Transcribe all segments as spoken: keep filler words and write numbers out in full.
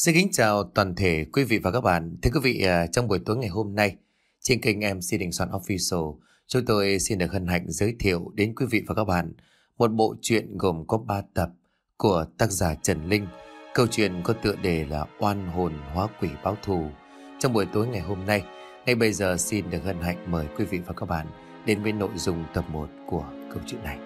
Xin kính chào toàn thể quý vị và các bạn. Thưa quý vị, à, trong buổi tối ngày hôm nay, trên kênh em xê Đình Soạn Official, chúng tôi xin được hân hạnh giới thiệu đến quý vị và các bạn một bộ truyện gồm có ba tập của tác giả Trần Linh. Câu chuyện có tựa đề là Oan hồn hóa quỷ báo thù. Trong buổi tối ngày hôm nay, ngay bây giờ xin được hân hạnh mời quý vị và các bạn đến với nội dung tập một của câu chuyện này.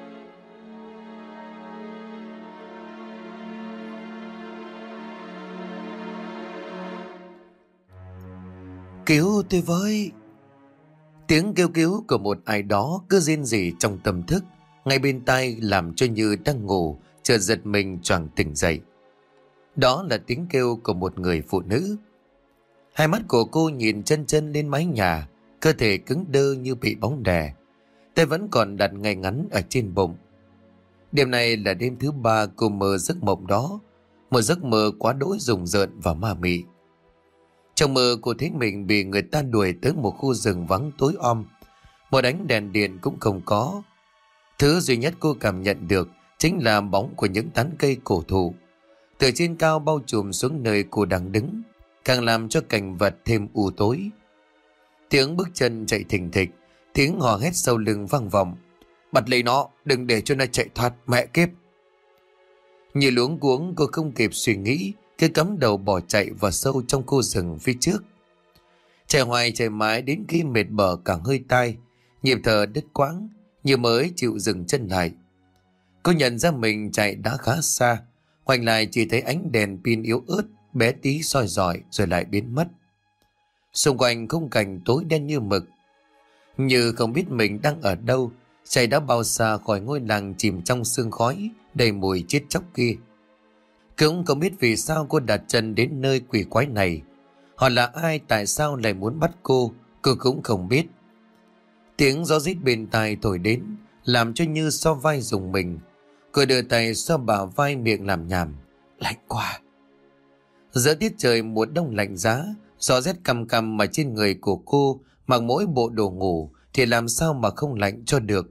Cứu tôi với! Tiếng kêu cứu của một ai đó cứ rên rỉ trong tâm thức, ngay bên tai làm cho Như đang ngủ chợt giật mình choàng tỉnh dậy. Đó là tiếng kêu của một người phụ nữ. Hai mắt của cô nhìn chân chân lên mái nhà, cơ thể cứng đơ như bị bóng đè, tay vẫn còn đặt ngay ngắn ở trên bụng. Đêm này là đêm thứ ba cô mơ giấc mộng đó, một giấc mơ quá đỗi rùng rợn và ma mị. Trong mơ cô thấy mình bị người ta đuổi tới một khu rừng vắng tối om, một ánh đèn điện cũng không có. Thứ duy nhất cô cảm nhận được chính là bóng của những tán cây cổ thụ từ trên cao bao trùm xuống nơi cô đang đứng, càng làm cho cảnh vật thêm u tối. Tiếng bước chân chạy thình thịch, tiếng hò hét sau lưng vang vọng. Bắt lấy nó, đừng để cho nó chạy thoát, mẹ kiếp! Như luống cuống, cô không kịp suy nghĩ, cứ cắm đầu bỏ chạy vào sâu trong khu rừng phía trước. Chạy hoài chạy mãi đến khi mệt bở cả hơi tai, nhịp thở đứt quãng, như mới chịu dừng chân lại. Cô nhận ra mình chạy đã khá xa, ngoảnh lại chỉ thấy ánh đèn pin yếu ớt bé tí soi rọi rồi lại biến mất. Xung quanh khung cảnh tối đen như mực, như không biết mình đang ở đâu, chạy đã bao xa khỏi ngôi làng chìm trong sương khói đầy mùi chết chóc kia. Cũng không biết vì sao cô đặt chân đến nơi quỷ quái này. Họ là ai, tại sao lại muốn bắt cô, cô cũng không biết. Tiếng gió rít bên tai thổi đến, làm cho Như so vai rùng mình. Cô đưa tay xoa bả vai, miệng làm nhảm. Lạnh quá! Giữa tiết trời mùa đông lạnh giá, gió rét căm căm mà trên người của cô mặc mỗi bộ đồ ngủ thì làm sao mà không lạnh cho được.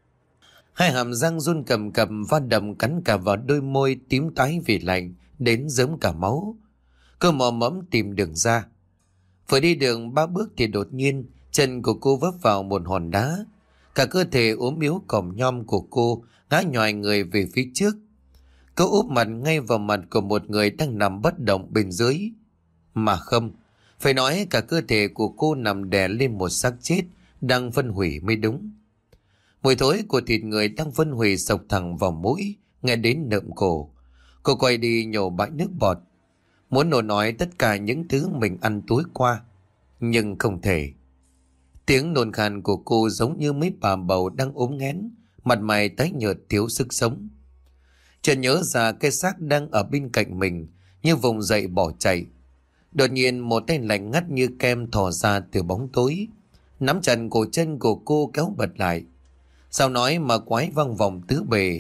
Hai hàm răng run cầm cầm va đầm cắn cả vào đôi môi tím tái vì lạnh đến rớm cả máu. Cô mò mẫm tìm đường ra. Vừa đi đường ba bước thì đột nhiên chân của cô vấp vào một hòn đá. Cả cơ thể ốm yếu còm nhom của cô ngã nhoài người về phía trước. Cô úp mặt ngay vào mặt của một người đang nằm bất động bên dưới. Mà không, phải nói cả cơ thể của cô nằm đè lên một xác chết đang phân hủy mới đúng. Mùi thối của thịt người đang phân hủy sộc thẳng vào mũi, nghe đến nợm cổ. Cô quay đi nhổ bãi nước bọt, muốn nổ nói tất cả những thứ mình ăn tối qua, nhưng không thể. Tiếng nôn khan của cô giống như mấy bà bầu đang ốm nghén, mặt mày tái nhợt thiếu sức sống. Chợt nhớ ra cái xác đang ở bên cạnh mình, như vùng dậy bỏ chạy. Đột nhiên một tay lạnh ngắt như kem thò ra từ bóng tối, nắm chặt cổ chân của cô kéo bật lại. Sao nói mà quái văng vòng tứ bề.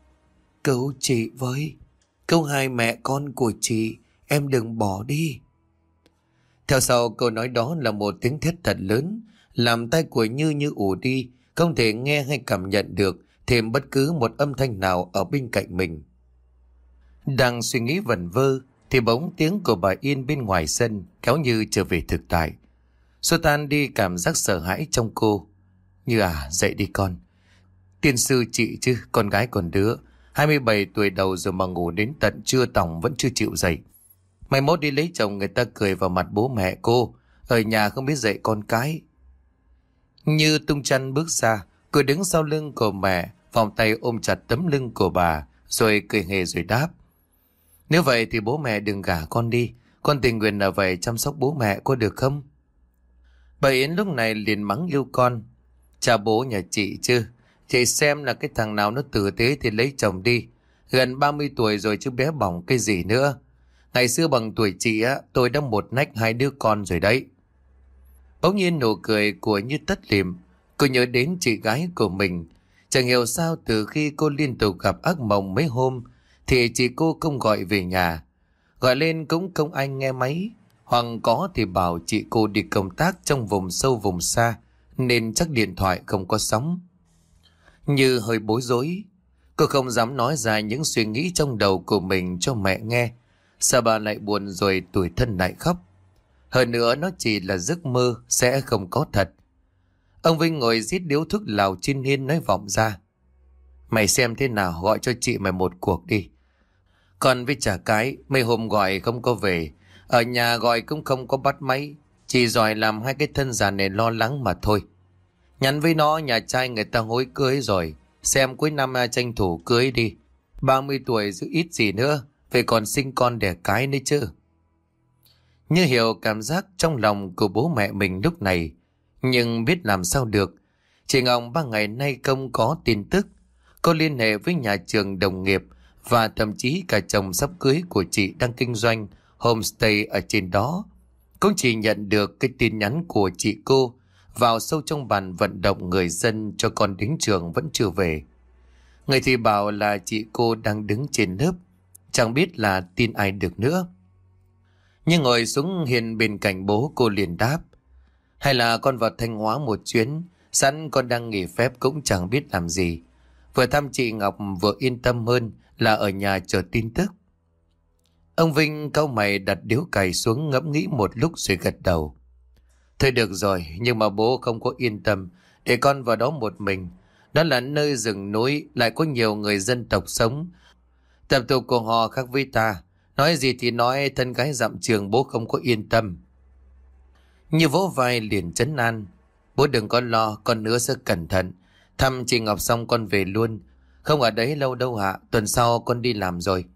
Cứu chị với, cứu hai mẹ con của chị, em đừng bỏ đi. Theo sau câu nói đó là một tiếng thét thật lớn, làm tai của Như như ù đi, không thể nghe hay cảm nhận được thêm bất cứ một âm thanh nào ở bên cạnh mình. Đang suy nghĩ vẩn vơ thì bỗng tiếng của bà Yên bên ngoài sân kéo Như trở về thực tại. Xua tan đi cảm giác sợ hãi trong cô. Như à, dậy đi con. Tiên sư chị chứ, con gái còn đứa hai mươi bảy tuổi đầu rồi mà ngủ đến tận trưa tòng vẫn chưa chịu dậy. Mai mốt đi lấy chồng người ta cười vào mặt bố mẹ cô, ở nhà không biết dạy con cái. Như tung chăn bước ra, cô đứng sau lưng của mẹ, vòng tay ôm chặt tấm lưng của bà, rồi cười hề rồi đáp. Nếu vậy thì bố mẹ đừng gả con đi, con tình nguyện ở vậy chăm sóc bố mẹ có được không? Bà Yến lúc này liền mắng yêu con. Cha bố nhà chị chứ, chị xem là cái thằng nào nó tử tế thì lấy chồng đi. Gần ba mươi tuổi rồi chứ bé bỏng cái gì nữa. Ngày xưa bằng tuổi chị á, tôi đã một nách hai đứa con rồi đấy. Bỗng nhiên nụ cười của Như tắt lịm. Cô nhớ đến chị gái của mình. Chẳng hiểu sao từ khi cô liên tục gặp ác mộng mấy hôm thì chị cô không gọi về nhà. Gọi lên cũng không ai nghe máy, hoặc có thì bảo chị cô đi công tác trong vùng sâu vùng xa nên chắc điện thoại không có sóng. Như hơi bối rối, cô không dám nói ra những suy nghĩ trong đầu của mình cho mẹ nghe, Sợ bà lại buồn rồi tủi thân lại khóc. Hơn nữa nó chỉ là giấc mơ, sẽ không có thật. Ông Vinh ngồi rít điếu thuốc lào trên hiên nói vọng ra. Mày xem thế nào, gọi cho chị mày một cuộc đi. Còn với chả cái, mấy hôm gọi không có về, ở nhà gọi cũng không có bắt máy, chỉ giỏi làm hai cái thân già này lo lắng mà thôi. Nhắn với nó nhà trai người ta hối cưới rồi, xem cuối năm tranh thủ cưới đi. ba mươi tuổi giữ ít gì nữa, phải còn sinh con đẻ cái nữa chứ. Như hiểu cảm giác trong lòng của bố mẹ mình lúc này, nhưng biết làm sao được. Chị Ngọc ba ngày nay không có tin tức. Cô liên hệ với nhà trường đồng nghiệp và thậm chí cả chồng sắp cưới của chị đang kinh doanh homestay ở trên đó. Cũng chỉ nhận được cái tin nhắn của chị cô vào sâu trong bàn vận động người dân cho con đến trường vẫn chưa về. Người thì bảo là chị cô đang đứng trên lớp, chẳng biết là tin ai được nữa. Nhưng ngồi xuống hiên bên cạnh bố, cô liền đáp. Hay là con vào Thanh Hóa một chuyến, sẵn con đang nghỉ phép cũng chẳng biết làm gì. Vừa thăm chị Ngọc vừa yên tâm hơn là ở nhà chờ tin tức. Ông Vinh cau mày đặt điếu cày xuống ngẫm nghĩ một lúc rồi gật đầu. Thôi được rồi, nhưng mà bố không có yên tâm để con vào đó một mình. Đó là nơi rừng núi, lại có nhiều người dân tộc sống. Tập tục của họ khác với ta. Nói gì thì nói, thân gái dặm trường bố không có yên tâm. Như vỗ vai liền trấn an. Bố đừng có lo, con nữa sẽ cẩn thận. Thăm chị Ngọc xong con về luôn. Không ở đấy lâu đâu hạ, tuần sau con đi làm rồi.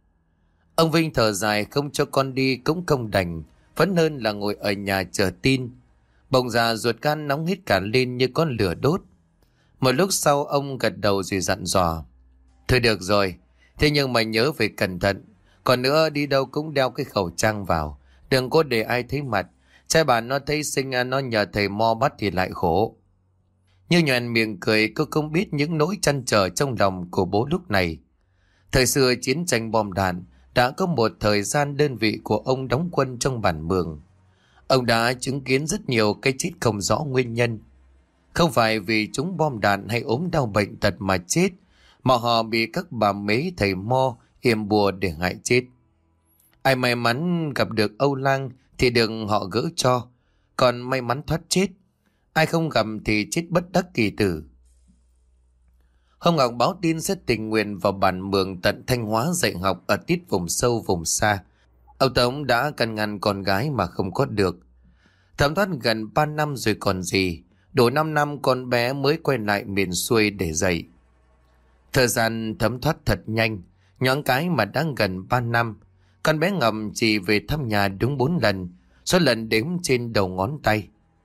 Ông Vinh thở dài, không cho con đi cũng không đành, vẫn hơn là ngồi ở nhà chờ tin. Bỗng già ruột gan nóng hết cả lên như con lửa đốt. Một lúc sau ông gật đầu rồi dặn dò. Thôi được rồi, thế nhưng mà nhớ phải cẩn thận. Còn nữa đi đâu cũng đeo cái khẩu trang vào, đừng có để ai thấy mặt. Trai bà nó thấy sinh nó nhờ thầy mo bắt thì lại khổ. Như nhoẻn miệng cười, cô không biết những nỗi trăn trở trong lòng của bố lúc này. Thời xưa chiến tranh bom đạn, đã có một thời gian đơn vị của ông đóng quân trong bản Mường. Ông đã chứng kiến rất nhiều cái chết không rõ nguyên nhân. Không phải vì chúng bom đạn hay ốm đau bệnh tật mà chết, mà họ bị các bà mế thầy mo yểm bùa để hại chết. Ai may mắn gặp được Âu Lang thì đừng họ gỡ cho, còn may mắn thoát chết. Ai không gặp thì chết bất đắc kỳ tử. Hôm Ngọc báo tin sẽ tình nguyện vào bản Mường tận Thanh Hóa dạy học ở tít vùng sâu vùng xa. Ông Tống đã căn ngăn con gái mà không có được. Thấm thoát gần ba năm rồi còn gì, đủ năm năm con bé mới quay lại miền xuôi để dạy. Thời gian thấm thoát thật nhanh, nhoáng cái mà đang gần ba năm. Con bé Ngầm chỉ về thăm nhà đúng bốn lần, số lần đếm trên đầu ngón tay.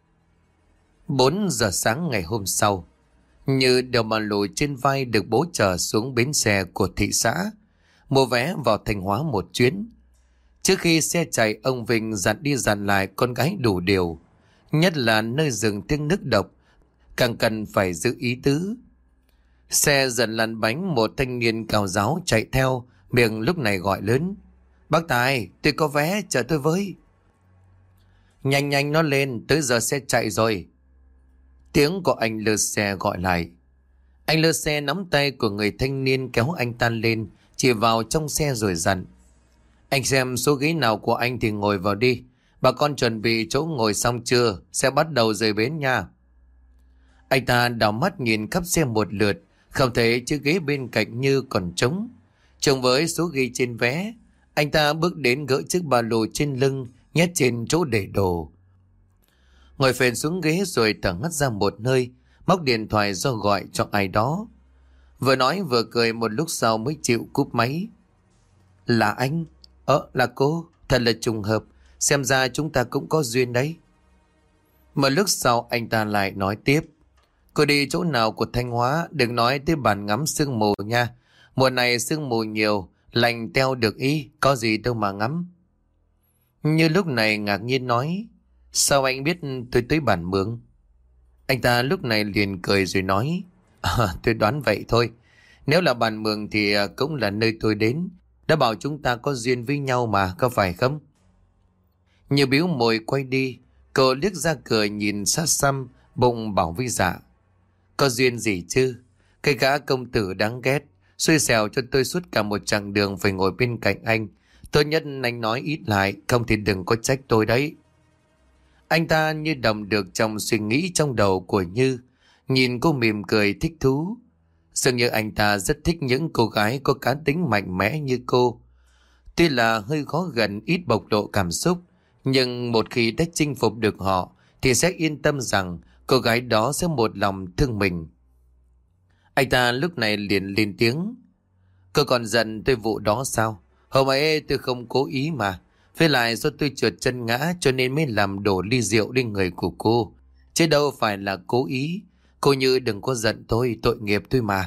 Bốn giờ sáng ngày hôm sau, Như đều mà lùi trên vai được bố chờ xuống bến xe của thị xã, mua vé vào Thanh Hóa một chuyến. Trước khi xe chạy, ông Vinh dặn đi dặn lại con gái đủ điều, nhất là nơi rừng tiếng nước độc, càng cần phải giữ ý tứ. Xe dần lăn bánh, một thanh niên cao ráo chạy theo, miệng lúc này gọi lớn. Bác Tài, tôi có vé, chờ tôi với. Nhanh nhanh nó lên, tới giờ xe chạy rồi. Tiếng của anh lơ xe gọi lại. Anh lơ xe nắm tay của người thanh niên kéo anh ta lên, chỉ vào trong xe rồi dặn. Anh xem số ghế nào của anh thì ngồi vào đi. Bà con chuẩn bị chỗ ngồi xong chưa? Sẽ bắt đầu rời bến nha. Anh ta đảo mắt nhìn khắp xe một lượt, không thấy chiếc ghế bên cạnh Như còn trống. Trông với số ghi trên vé, anh ta bước đến gỡ chiếc ba lô trên lưng, nhét trên chỗ để đồ. Ngồi phền xuống ghế rồi thở hắt ra một hơi, móc điện thoại do gọi cho ai đó. Vừa nói vừa cười, một lúc sau mới chịu cúp máy. Là anh? Ờ, là cô. Thật là trùng hợp, xem ra chúng ta cũng có duyên đấy. Một lúc sau anh ta lại nói tiếp. Cô đi chỗ nào của Thanh Hóa, đừng nói tới bản ngắm sương mù nha. Mùa này sương mù nhiều, lành teo được ý, có gì đâu mà ngắm. Như lúc này ngạc nhiên nói. Sao anh biết tôi tới bản Mường? Anh ta lúc này liền cười rồi nói. À, tôi đoán vậy thôi. Nếu là bản Mường thì cũng là nơi tôi đến. Đã bảo chúng ta có duyên với nhau mà, có phải không? Như biếu môi quay đi, cô liếc ra cười nhìn xa xăm, bụng bảo với dạ. Có duyên gì chứ? Cái gã công tử đáng ghét, xui xẻo cho tôi suốt cả một chặng đường phải ngồi bên cạnh anh. Tốt nhất anh nói ít lại, không thì đừng có trách tôi đấy. Anh ta như đọc được trong suy nghĩ trong đầu của Như, nhìn cô mỉm cười thích thú. Dường như anh ta rất thích những cô gái có cá tính mạnh mẽ như cô. Tuy là hơi khó gần, ít bộc lộ cảm xúc, nhưng một khi đã chinh phục được họ thì sẽ yên tâm rằng cô gái đó sẽ một lòng thương mình. Anh ta lúc này liền lên tiếng. Cô còn giận tôi vụ đó sao? Hôm ấy tôi không cố ý mà. Với lại do tôi trượt chân ngã cho nên mới làm đổ ly rượu lên người của cô. Chứ đâu phải là cố ý. Cô Như đừng có giận tôi, tội nghiệp tôi mà.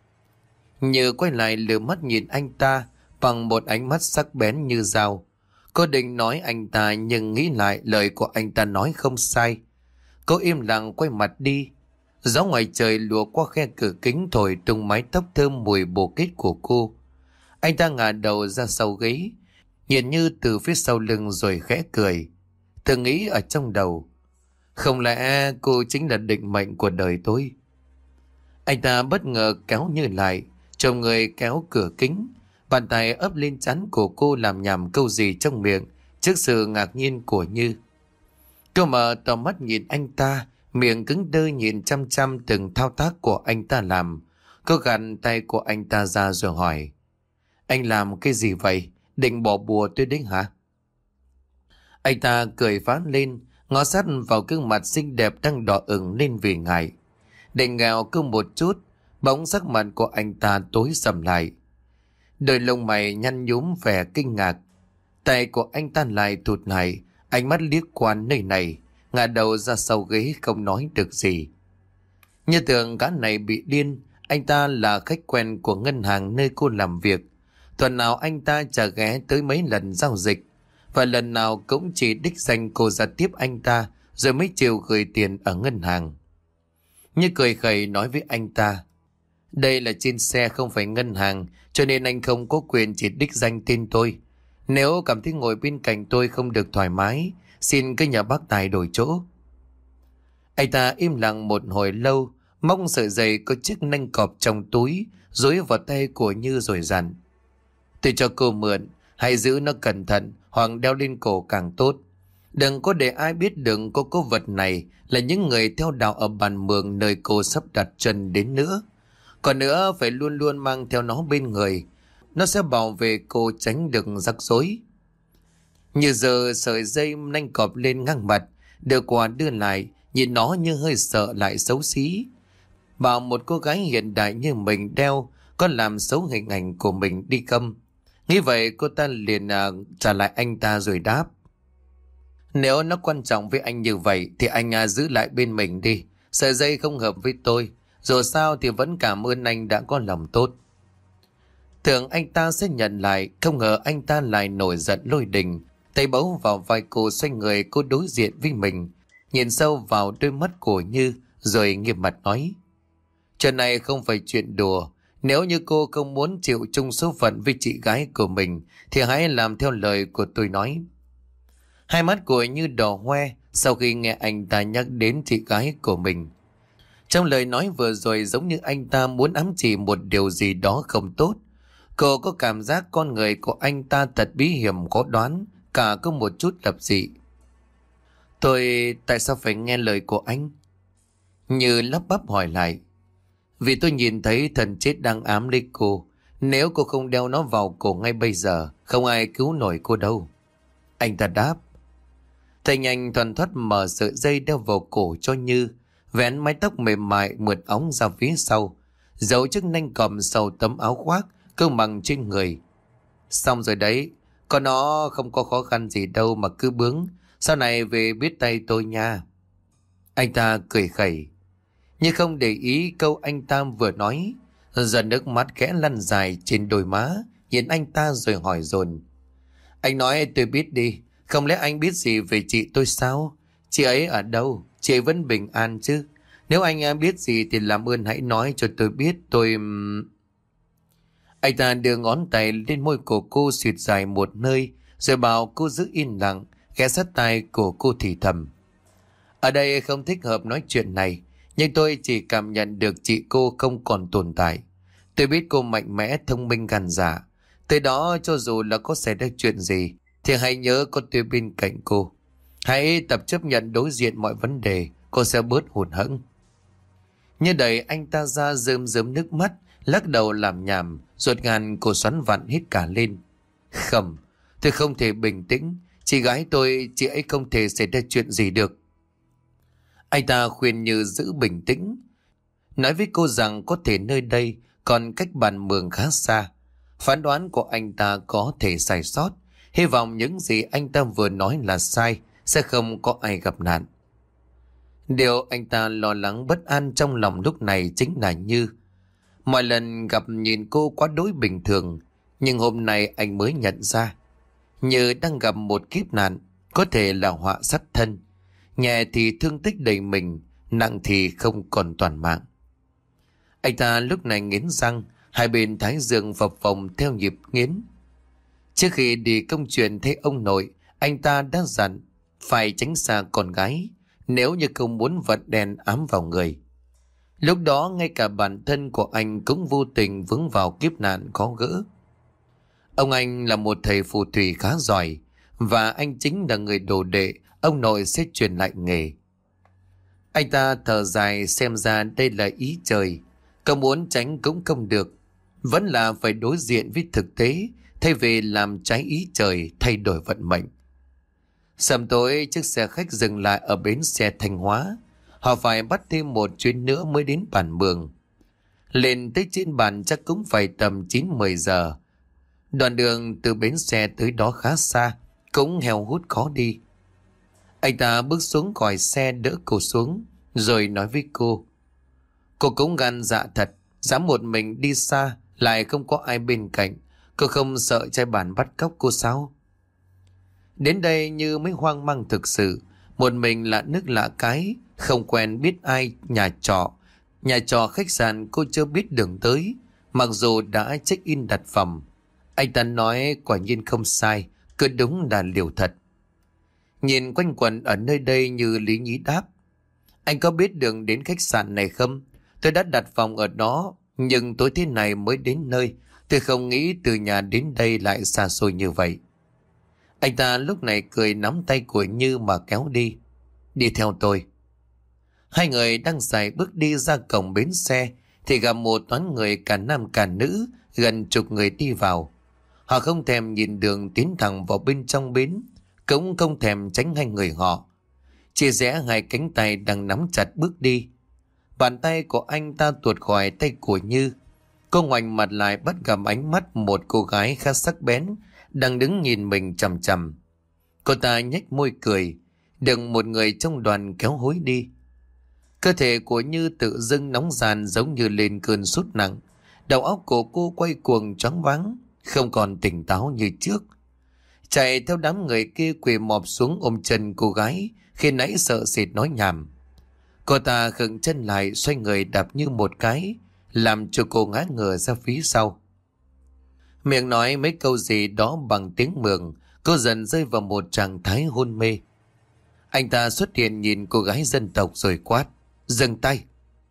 Như quay lại lừa mắt nhìn anh ta bằng một ánh mắt sắc bén như dao. Cô định nói anh ta nhưng nghĩ lại lời của anh ta nói không sai. Cô im lặng quay mặt đi. Gió ngoài trời lùa qua khe cửa kính thổi tung mái tóc thơm mùi bồ kết của cô. Anh ta ngả đầu ra sau ghế, nhìn Như từ phía sau lưng rồi khẽ cười. Thử nghĩ ở trong đầu, không lẽ cô chính là định mệnh của đời tôi? Anh ta bất ngờ kéo Như lại, chồng người kéo cửa kính, bàn tay ấp lên trán của cô làm nhảm câu gì trong miệng trước sự ngạc nhiên của Như. Cô mở to mắt nhìn anh ta, miệng cứng đơ nhìn chăm chăm từng thao tác của anh ta làm. Cô gạt tay của anh ta ra rồi hỏi. Anh làm cái gì vậy? Định bỏ bùa tôi đấy hả? Anh ta cười phá lên, ngó sát vào gương mặt xinh đẹp đang đỏ ửng lên vì ngại. Định ngào cứ một chút, bỗng sắc mặt của anh ta tối sầm lại. Đôi lông mày nhăn nhúm vẻ kinh ngạc. Tay của anh ta lại thụt lại, ánh mắt liếc qua nơi này, ngả đầu ra sau ghế không nói được gì. Như tưởng gã này bị điên. Anh ta là khách quen của ngân hàng nơi cô làm việc. Tuần nào anh ta chả ghé tới mấy lần giao dịch, và lần nào cũng chỉ đích danh cô ra tiếp anh ta rồi mới chịu gửi tiền ở ngân hàng. Như cười khẩy nói với anh ta. Đây là trên xe không phải ngân hàng, cho nên anh không có quyền chỉ đích danh tên tôi. Nếu cảm thấy ngồi bên cạnh tôi không được thoải mái, xin cứ nhờ bác Tài đổi chỗ. Anh ta im lặng một hồi lâu, móc sợi dây có chiếc nanh cọp trong túi dối vào tay của Như rồi dặn. Tôi cho cô mượn, hãy giữ nó cẩn thận hoặc đeo lên cổ càng tốt. Đừng có để ai biết đừng có cố vật này là những người theo đạo ở bàn mường nơi cô sắp đặt chân đến nữa. Còn nữa phải luôn luôn mang theo nó bên người. Nó sẽ bảo vệ cô tránh được rắc rối. Như giờ sợi dây nanh cọp lên ngang mặt, đưa qua đưa lại, nhìn nó như hơi sợ lại xấu xí. Bảo một cô gái hiện đại như mình đeo có làm xấu hình ảnh của mình đi không? Nghĩ vậy cô ta liền à, trả lại anh ta rồi đáp. Nếu nó quan trọng với anh như vậy thì anh à, giữ lại bên mình đi. Sợi dây không hợp với tôi. Dù sao thì vẫn cảm ơn anh đã có lòng tốt. Tưởng anh ta sẽ nhận lại, không ngờ anh ta lại nổi giận lôi đình. Tay bấu vào vai cô, xoay người cô đối diện với mình, nhìn sâu vào đôi mắt của Như rồi nghiêm mặt nói. Chuyện này không phải chuyện đùa. Nếu như cô không muốn chịu chung số phận với chị gái của mình thì hãy làm theo lời của tôi nói. Hai mắt của Như đỏ hoe sau khi nghe anh ta nhắc đến chị gái của mình. Trong lời nói vừa rồi giống như anh ta muốn ám chỉ một điều gì đó không tốt. Cô có cảm giác con người của anh ta thật bí hiểm khó đoán, cả có một chút lập dị. Tôi tại sao phải nghe lời của anh? Như lắp bắp hỏi lại. Vì tôi nhìn thấy thần chết đang ám lấy cô. Nếu cô không đeo nó vào cổ ngay bây giờ, không ai cứu nổi cô đâu. Anh ta đáp. Thầy nhanh thoăn thoắt mở sợi dây đeo vào cổ cho Như, vén mái tóc mềm mại mượt óng ra phía sau, giấu chiếc nanh cọp sau tấm áo khoác cơ bằng trên người. Xong rồi đấy, con nó không có khó khăn gì đâu mà cứ bướng. Sau này về biết tay tôi nha. Anh ta cười khẩy, nhưng không để ý câu anh ta vừa nói. Giờ nước mắt khẽ lăn dài trên đôi má, nhìn anh ta rồi hỏi dồn. Anh nói tôi biết đi, không lẽ anh biết gì về chị tôi sao? Chị ấy ở đâu? Chị ấy vẫn bình an chứ? Nếu anh biết gì thì làm ơn hãy nói cho tôi biết. Tôi... Anh ta đưa ngón tay lên môi của cô xịt dài một nơi, rồi bảo cô giữ yên lặng, ghé sát tai của cô thì thầm. Ở đây không thích hợp nói chuyện này, nhưng tôi chỉ cảm nhận được chị cô không còn tồn tại. Tôi biết cô mạnh mẽ, thông minh gan dạ. Tới đó cho dù là có xảy ra chuyện gì thì hãy nhớ có tôi bên cạnh cô. Hãy tập chấp nhận đối diện mọi vấn đề, cô sẽ bớt hụt hẫng. Như đẩy anh ta ra rơm rớm nước mắt, lắc đầu làm nhảm, ruột gan cô xoắn vặn hít cả lên. Không, tôi không thể bình tĩnh, chị gái tôi, chị ấy không thể xảy ra chuyện gì được. Anh ta khuyên Như giữ bình tĩnh, nói với cô rằng có thể nơi đây còn cách bản mường khá xa. Phán đoán của anh ta có thể sai sót, hy vọng những gì anh ta vừa nói là sai, sẽ không có ai gặp nạn. Điều anh ta lo lắng bất an trong lòng lúc này chính là Như. Mọi lần gặp nhìn cô quá đối bình thường, nhưng hôm nay anh mới nhận ra Như đang gặp một kiếp nạn, có thể là họa sát thân. Nhẹ thì thương tích đầy mình, nặng thì không còn toàn mạng. Anh ta lúc này nghiến răng, hai bên thái dương phập phồng theo nhịp nghiến. Trước khi đi công chuyện thấy ông nội, anh ta đã dặn phải tránh xa con gái, nếu như không muốn vật đen ám vào người. Lúc đó ngay cả bản thân của anh cũng vô tình vướng vào kiếp nạn khó gỡ. Ông anh là một thầy phù thủy khá giỏi, và anh chính là người đồ đệ ông nội sẽ truyền lại nghề. Anh ta thở dài, xem ra đây là ý trời, có muốn tránh cũng không được, vẫn là phải đối diện với thực tế, thay vì làm trái ý trời thay đổi vận mệnh. Sầm tối, chiếc xe khách dừng lại ở bến xe Thanh Hóa. Họ phải bắt thêm một chuyến nữa mới đến bản Mường. Lên tới trên bàn chắc cũng phải tầm chín mười giờ. Đoạn đường từ bến xe tới đó khá xa, cũng heo hút khó đi. Anh ta bước xuống khỏi xe đỡ cô xuống, rồi nói với cô. Cô cũng gan dạ thật, dám một mình đi xa, lại không có ai bên cạnh. Cô không sợ trai bản bắt cóc cô sao? Đến đây Như mới hoang mang thực sự. Một mình lạ nước lạ cái, không quen biết ai, nhà trọ. Nhà trọ khách sạn cô chưa biết đường tới, mặc dù đã check in đặt phòng. Anh ta nói quả nhiên không sai, cứ đúng là liều thật. Nhìn quanh quẩn ở nơi đây Như lý nhí đáp. Anh có biết đường đến khách sạn này không? Tôi đã đặt phòng ở đó, nhưng tối thế này mới đến nơi. Tôi không nghĩ từ nhà đến đây lại xa xôi như vậy. Anh ta lúc này cười nắm tay của Như mà kéo đi. Đi theo tôi. Hai người đang dài bước đi ra cổng bến xe thì gặp một toán người cả nam cả nữ, gần chục người đi vào. Họ không thèm nhìn đường tiến thẳng vào bên trong bến, cũng không thèm tránh hai người họ. Chia rẽ hai cánh tay đang nắm chặt bước đi. Bàn tay của anh ta tuột khỏi tay của Như. Cô ngoảnh mặt lại bắt gặp ánh mắt một cô gái khá sắc bén đang đứng nhìn mình chằm chằm. Cô ta nhếch môi cười, đừng một người trong đoàn kéo hối đi. Cơ thể của Như tự dưng nóng ràn giống như lên cơn sốt nặng. Đầu óc của cô quay cuồng choáng váng, không còn tỉnh táo như trước. Chạy theo đám người kia quỳ mọp xuống ôm chân cô gái khi nãy sợ sệt nói nhảm. Cô ta khựng chân lại, xoay người đạp Như một cái, làm cho cô ngã ngửa ra phía sau. Miệng nói mấy câu gì đó bằng tiếng Mường, cô dần rơi vào một trạng thái hôn mê. Anh ta xuất hiện nhìn cô gái dân tộc rồi quát, dừng tay.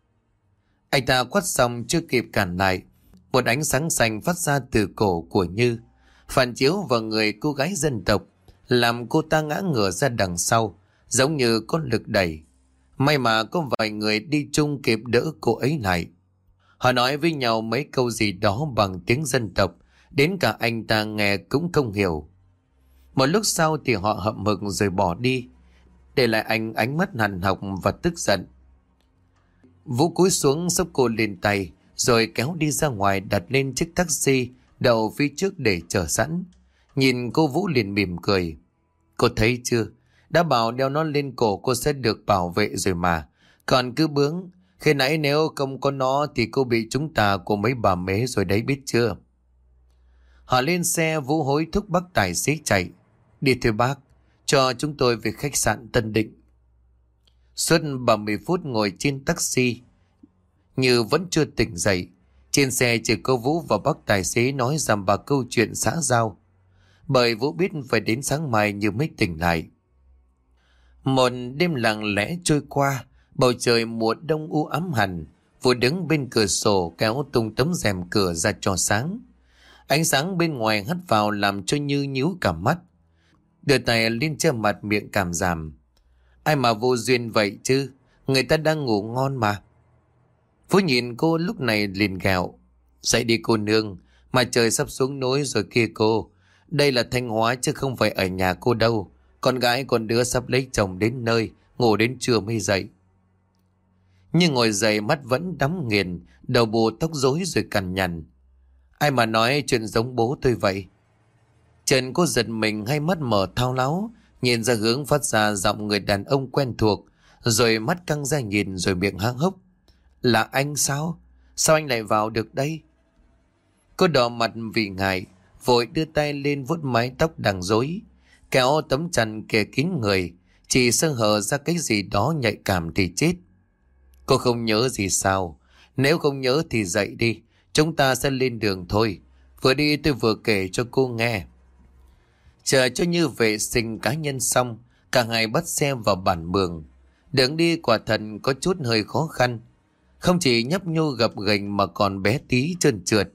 Anh ta quát xong chưa kịp cản lại, một ánh sáng xanh phát ra từ cổ của Như, phản chiếu vào người cô gái dân tộc, làm cô ta ngã ngửa ra đằng sau, giống như có lực đẩy. May mà có vài người đi chung kịp đỡ cô ấy lại. Họ nói với nhau mấy câu gì đó bằng tiếng dân tộc, đến cả anh ta nghe cũng không hiểu. Một lúc sau thì họ hậm hực rồi bỏ đi, để lại anh ánh mắt hằn học và tức giận. Vũ cúi xuống xốc cô lên tay, rồi kéo đi ra ngoài, đặt lên chiếc taxi đậu phía trước để chờ sẵn. Nhìn cô Vũ liền mỉm cười. Cô thấy chưa, đã bảo đeo nó lên cổ cô sẽ được bảo vệ rồi mà. Còn cứ bướng, khi nãy nếu không có nó thì cô bị chúng ta của mấy bà mế rồi đấy, biết chưa? Họ lên xe, Vũ hối thúc bác tài xế chạy. Đi thôi bác, cho chúng tôi về khách sạn Tân Định. Suốt ba mươi phút ngồi trên taxi, Như vẫn chưa tỉnh dậy. Trên xe chỉ có Vũ và bác tài xế nói dăm ba câu chuyện xã giao, bởi Vũ biết phải đến sáng mai Như mới tỉnh lại. Một đêm lặng lẽ trôi qua, bầu trời mùa đông u ám hẳn. Vũ đứng bên cửa sổ kéo tung tấm rèm cửa ra cho sáng. Ánh sáng bên ngoài hắt vào làm cho Như nhíu cả mắt. Đưa tay lên che mặt miệng cảm giảm. Ai mà vô duyên vậy chứ, người ta đang ngủ ngon mà. Phú nhìn cô lúc này liền gào. Dậy đi cô nương, mà trời sắp xuống núi rồi kia cô. Đây là Thanh Hóa chứ không phải ở nhà cô đâu. Con gái con đứa sắp lấy chồng đến nơi, ngủ đến trưa mới dậy. Nhưng ngồi dậy mắt vẫn đắm nghiền, đầu bù tóc rối rồi cằn nhằn. Ai mà nói chuyện giống bố tôi vậy? Trần cô giật mình, hai mắt mở thao láo, nhìn ra hướng phát ra giọng người đàn ông quen thuộc, rồi mắt căng ra nhìn rồi miệng há hốc. Là anh sao? Sao anh lại vào được đây? Cô đỏ mặt vì ngại, vội đưa tay lên vuốt mái tóc đang rối, kéo tấm chăn kề kín người, chỉ sơ hở ra cái gì đó nhạy cảm thì chết. Cô không nhớ gì sao? Nếu không nhớ thì dậy đi, chúng ta sẽ lên đường thôi. Vừa đi tôi vừa kể cho cô nghe. Chờ cho Như vệ sinh cá nhân xong, cả hai bắt xe vào bản Mường. Đường đi quả thật có chút hơi khó khăn, không chỉ nhấp nhô gập ghềnh mà còn bé tí trơn trượt.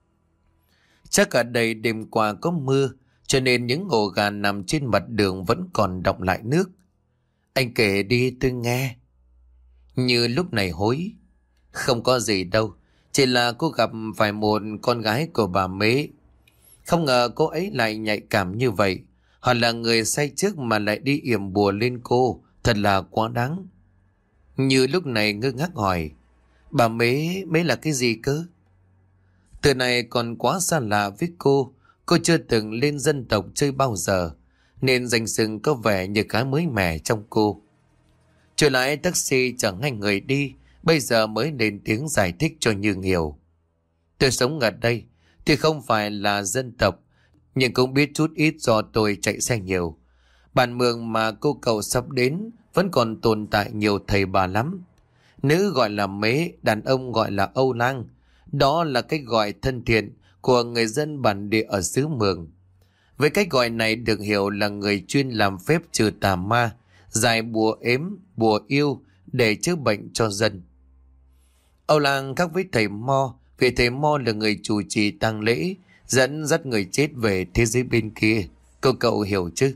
Chắc cả đây đêm qua có mưa, cho nên những ổ gà nằm trên mặt đường vẫn còn đọng lại nước. Anh kể đi tôi nghe. Như lúc này hối. Không có gì đâu, chỉ là cô gặp phải một con gái của bà Mế. Không ngờ cô ấy lại nhạy cảm như vậy. Họ là người say trước mà lại đi yểm bùa lên cô, thật là quá đáng. Như lúc này ngơ ngác hỏi. Bà Mế, Mế là cái gì cơ? Từ này còn quá xa lạ với cô. Cô chưa từng lên dân tộc chơi bao giờ, nên danh xưng có vẻ như cái mới mẻ trong cô. Trở lại taxi chẳng hai người đi, bây giờ mới lên tiếng giải thích cho Như hiểu. Tôi sống ở đây thì không phải là dân tộc, nhưng cũng biết chút ít do tôi chạy xe nhiều. Bản Mường mà cô cậu sắp đến vẫn còn tồn tại nhiều thầy bà lắm. Nữ gọi là Mế, đàn ông gọi là Âu Lang. Đó là cách gọi thân thiện của người dân bản địa ở xứ Mường. Với cách gọi này được hiểu là người chuyên làm phép trừ tà ma, giải bùa ếm, bùa yêu để chữa bệnh cho dân. Âu Lang khác với thầy Mo, vì thầy Mo là người chủ trì tang lễ, dẫn dắt người chết về thế giới bên kia. Cô cậu hiểu chứ?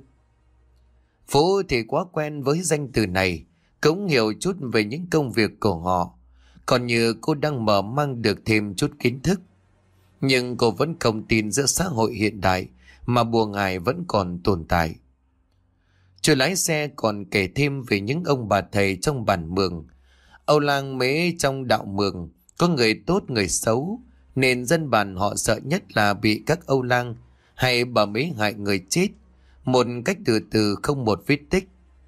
Phú thì quá quen với danh từ này, cũng hiểu chút về những công việc của họ. Còn Như cô đang mở mang được thêm chút kiến thức. Nhưng cô vẫn không tin giữa xã hội hiện đại mà bùa ngải vẫn còn tồn tại. Chủ lái xe còn kể thêm về những ông bà thầy trong bản Mường. Âu Lang Mế trong đạo Mường có người tốt người xấu, nên dân bản họ sợ nhất là bị các Âu Lang hay bà Mế hại người chết một cách từ từ không một vết tích.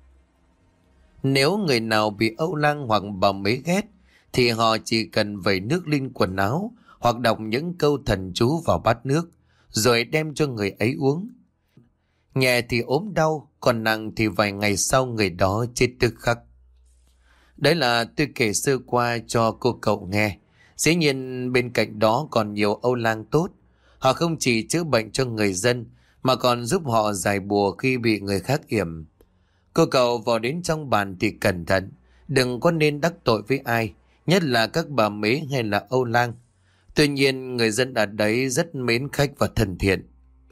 Nếu người nào bị Âu Lang hoặc bà Mế ghét thì họ chỉ cần vẩy nước lên quần áo hoặc đọc những câu thần chú vào bát nước rồi đem cho người ấy uống. Nhẹ thì ốm đau, còn nặng thì vài ngày sau người đó chết tức khắc. Đấy là tôi kể sơ qua cho cô cậu nghe. Dĩ nhiên bên cạnh đó còn nhiều Âu Lang tốt. Họ không chỉ chữa bệnh cho người dân mà còn giúp họ giải bùa khi bị người khác yểm. Cô cậu vào đến trong bàn thì cẩn thận, đừng có nên đắc tội với ai, nhất là các bà Mế hay là Âu Lang. Tuy nhiên người dân ở đấy rất mến khách và thân thiện.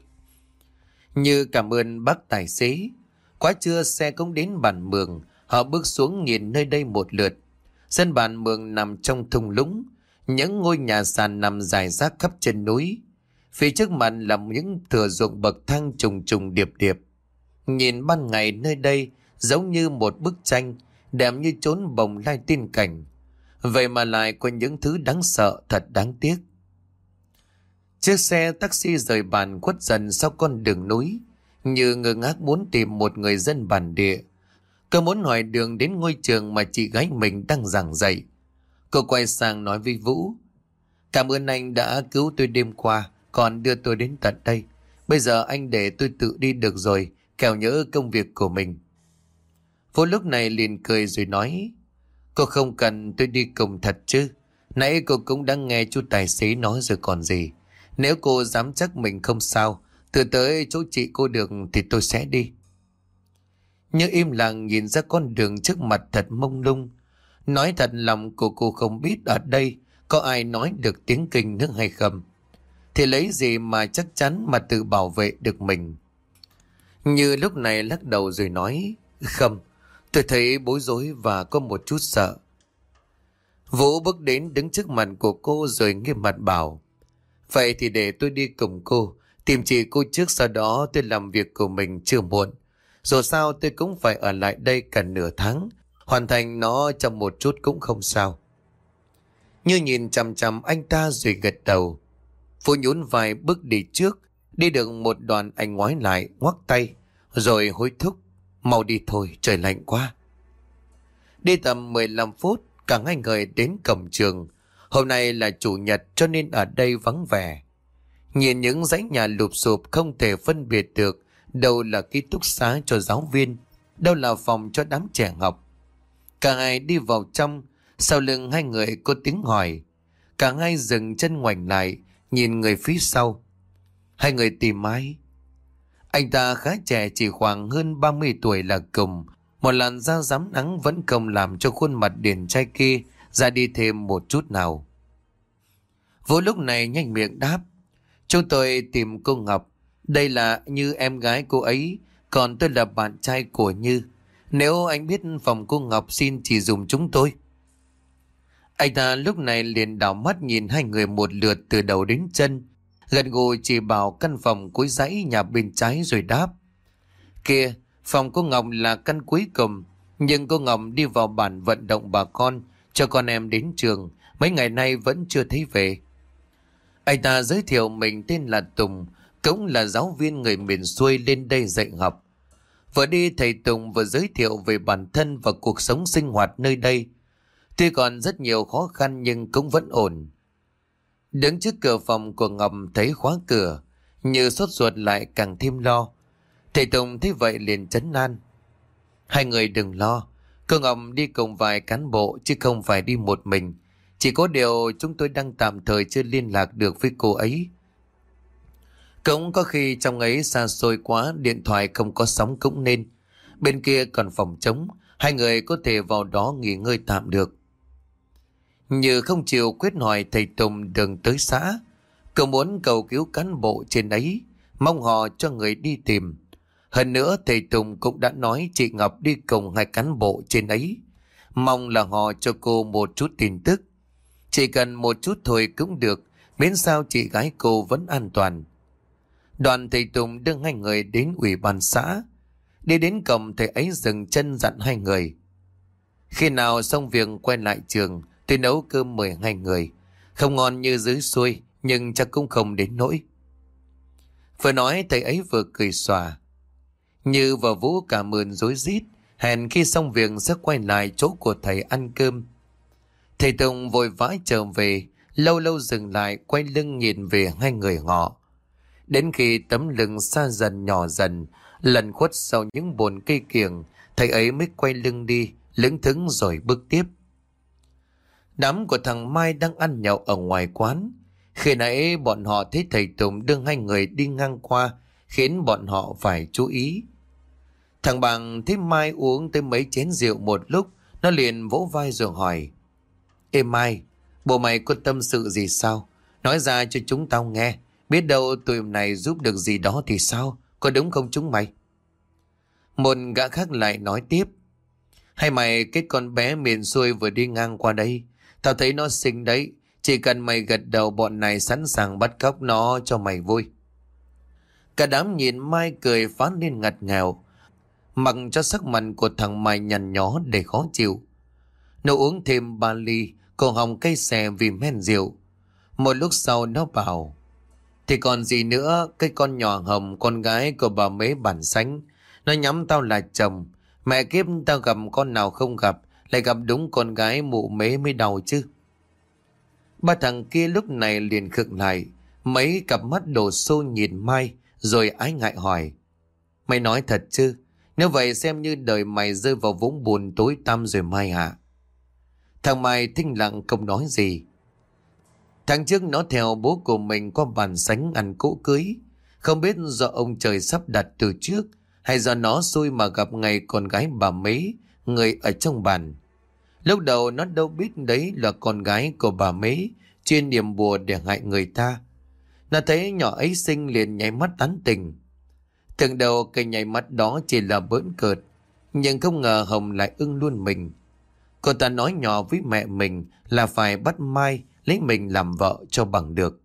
Như cảm ơn bác tài xế. Quá trưa xe cũng đến bản Mường. Họ bước xuống nhìn nơi đây một lượt. Sân bản Mường nằm trong thung lũng, những ngôi nhà sàn nằm rải rác khắp chân núi. Phía trước mặt là những thửa ruộng bậc thang trùng trùng điệp điệp. Nhìn ban ngày nơi đây giống như một bức tranh, đẹp như chốn bồng lai tiên cảnh. Vậy mà lại có những thứ đáng sợ, thật đáng tiếc. Chiếc xe taxi rời bản khuất dần sau con đường núi. Như ngơ ngác muốn tìm một người dân bản địa. Cô muốn hỏi đường đến ngôi trường mà chị gái mình đang giảng dạy. Cô quay sang nói với Vũ. Cảm ơn anh đã cứu tôi đêm qua, còn đưa tôi đến tận đây. Bây giờ anh để tôi tự đi được rồi, kẻo nhớ công việc của mình. Vũ lúc này liền cười rồi nói. Cô không cần tôi đi cùng thật chứ. Nãy cô cũng đã nghe chú tài xế nói rồi còn gì. Nếu cô dám chắc mình không sao, từ tới chỗ chị cô được thì tôi sẽ đi. Như im lặng nhìn ra con đường trước mặt thật mông lung. Nói thật lòng của cô không biết ở đây có ai nói được tiếng Kinh nữa hay không. thì lấy gì mà chắc chắn mà tự bảo vệ được mình. Như lúc này lắc đầu rồi nói, không, tôi thấy bối rối và có một chút sợ. Vũ bước đến đứng trước mặt của cô rồi nghiêm mặt bảo, vậy thì để tôi đi cùng cô, tìm chị cô trước, sau đó tôi làm việc của mình chưa muộn. Dù sao tôi cũng phải ở lại đây cả nửa tháng, hoàn thành nó trong một chút cũng không sao. Như nhìn chằm chằm anh ta rồi gật đầu. Vũ nhún vai bước đi trước, đi được một đoạn anh ngoái lại ngoắc tay, rồi hối thúc, mau đi thôi, trời lạnh quá. Đi tầm mười lăm phút, cả hai người đến cổng trường. Hôm nay là chủ nhật cho nên ở đây vắng vẻ. Nhìn những dãy nhà lụp xụp không thể phân biệt được đâu là ký túc xá cho giáo viên, đâu là phòng cho đám trẻ học. Cả hai đi vào trong, sau lưng hai người có tiếng hỏi. Cả hai dừng chân ngoảnh lại, nhìn người phía sau. Hai người tìm ai? Anh ta khá trẻ, chỉ khoảng hơn ba mươi tuổi là cùng. Một làn da rám nắng vẫn không làm cho khuôn mặt điển trai kia ra đi thêm một chút nào. Vũ lúc này nhanh miệng đáp, chúng tôi tìm cô Ngọc. Đây là Như, em gái cô ấy, còn tôi là bạn trai của Như. Nếu anh biết phòng cô Ngọc xin chỉ dùng chúng tôi. Anh ta lúc này liền đảo mắt nhìn hai người một lượt từ đầu đến chân, gật gù chỉ bảo căn phòng cuối dãy nhà bên trái rồi đáp, kia, phòng cô Ngọc là căn cuối cùng, nhưng cô Ngọc đi vào bản vận động bà con cho con em đến trường, mấy ngày nay vẫn chưa thấy về. Anh ta giới thiệu mình tên là Tùng, cũng là giáo viên người miền xuôi lên đây dạy học. Vừa đi thầy Tùng vừa giới thiệu về bản thân và cuộc sống sinh hoạt nơi đây. Tuy còn rất nhiều khó khăn nhưng cũng vẫn ổn. Đứng trước cửa phòng của Ngọc thấy khóa cửa, Như sốt ruột lại càng thêm lo. Thầy Tùng thấy vậy liền trấn an, hai người đừng lo, cô Ngọc đi cùng vài cán bộ chứ không phải đi một mình. Chỉ có điều chúng tôi đang tạm thời chưa liên lạc được với cô ấy. Cũng có khi trong ấy xa xôi quá, điện thoại không có sóng cũng nên. Bên kia còn phòng trống, hai người có thể vào đó nghỉ ngơi tạm được. Như không chịu quyết hỏi thầy Tùng đường tới xã. Cậu muốn cầu cứu cán bộ trên ấy, mong họ cho người đi tìm. Hơn nữa thầy Tùng cũng đã nói chị Ngọc đi cùng hai cán bộ trên ấy, mong là họ cho cô một chút tin tức. Chỉ cần một chút thôi cũng được, miễn sao chị gái cô vẫn an toàn. Đoàn thầy Tùng đưa hai người đến ủy ban xã. Đi đến cổng thầy ấy dừng chân dặn hai người, khi nào xong việc quay lại trường, tôi nấu cơm mời hai người. Không ngon như dưới xuôi, nhưng chắc cũng không đến nỗi. Vừa nói thầy ấy vừa cười xòa. Như và Vũ cảm ơn rối rít, hẹn khi xong việc sẽ quay lại chỗ của thầy ăn cơm. Thầy Tùng vội vã trở về, lâu lâu dừng lại quay lưng nhìn về hai người họ. Đến khi tấm lưng xa dần nhỏ dần, lần khuất sau những bồn cây kiểng, thầy ấy mới quay lưng đi, lững thững rồi bước tiếp. Đám của thằng Mai đang ăn nhậu ở ngoài quán. Khi nãy bọn họ thấy thầy Tùng đưa hai người đi ngang qua, khiến bọn họ phải chú ý. Thằng Bằng thấy Mai uống tới mấy chén rượu một lúc, nó liền vỗ vai rồi hỏi, ê Mai, bộ mày có tâm sự gì sao? Nói ra cho chúng tao nghe, biết đâu tụi này giúp được gì đó thì sao, có đúng không chúng mày? Một gã khác lại nói tiếp, hay mày cái con bé miền xuôi vừa đi ngang qua đây, tao thấy nó xinh đấy, chỉ cần mày gật đầu bọn này sẵn sàng bắt cóc nó cho mày vui. Cả đám nhìn Mai cười phá lên ngặt nghèo, mặc cho sắc mặt của thằng Mai nhăn nhó để khó chịu. Nó uống thêm ba ly, cổ họng cay xè vì men rượu. Một lúc sau nó bảo, thì còn gì nữa, cái con nhỏ Hồng, con gái của bà mấy bản sánh, nó nhắm tao là chồng. Mẹ kiếp, tao gặp con nào không gặp, lại gặp đúng con gái mụ mế mới đau chứ. Ba thằng kia lúc này liền khựng lại, mấy cặp mắt đổ xô nhìn Mai, rồi ái ngại hỏi, mày nói thật chứ? Nếu vậy xem như đời mày rơi vào vũng bùn tối tăm rồi Mai hả? Thằng Mai thinh lặng không nói gì. Tháng trước nó theo bố của mình qua bàn sánh ăn cỗ cưới. Không biết do ông trời sắp đặt từ trước, hay do nó xui mà gặp ngày con gái bà Mế, người ở trong bàn. Lúc đầu nó đâu biết đấy là con gái của bà Mế, chuyên niệm bùa để hại người ta. Nó thấy nhỏ ấy xinh liền nháy mắt tán tình. Tưởng đầu cái nháy mắt đó chỉ là bỡn cợt, nhưng không ngờ Hồng lại ưng luôn mình. Cô ta nói nhỏ với mẹ mình là phải bắt Mai lấy mình làm vợ cho bằng được.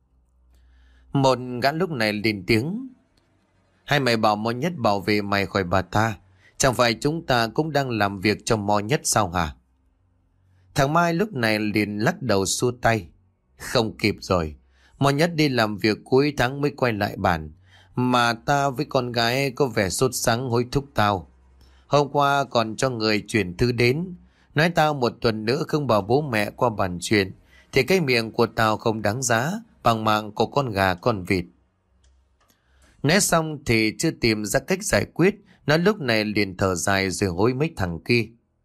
Một gã lúc này lên tiếng: Hai mày bảo Mo Nhất bảo vệ mày khỏi bà ta, chẳng phải chúng ta cũng đang làm việc cho Mo Nhất sao hả? Thằng Mai lúc này liền lắc đầu xua tay: Không kịp rồi, Mo Nhất đi làm việc cuối tháng mới quay lại bản, mà ta với con gái có vẻ sốt sắng hối thúc tao. Hôm qua còn cho người chuyển thư đến, nói tao một tuần nữa không bảo bố mẹ qua bàn chuyện, thì cái miệng của tao không đáng giá bằng mạng của con gà con vịt. Nói xong thì chưa tìm ra cách giải quyết, nó lúc này liền thở dài rồi hối mấy thằng kia: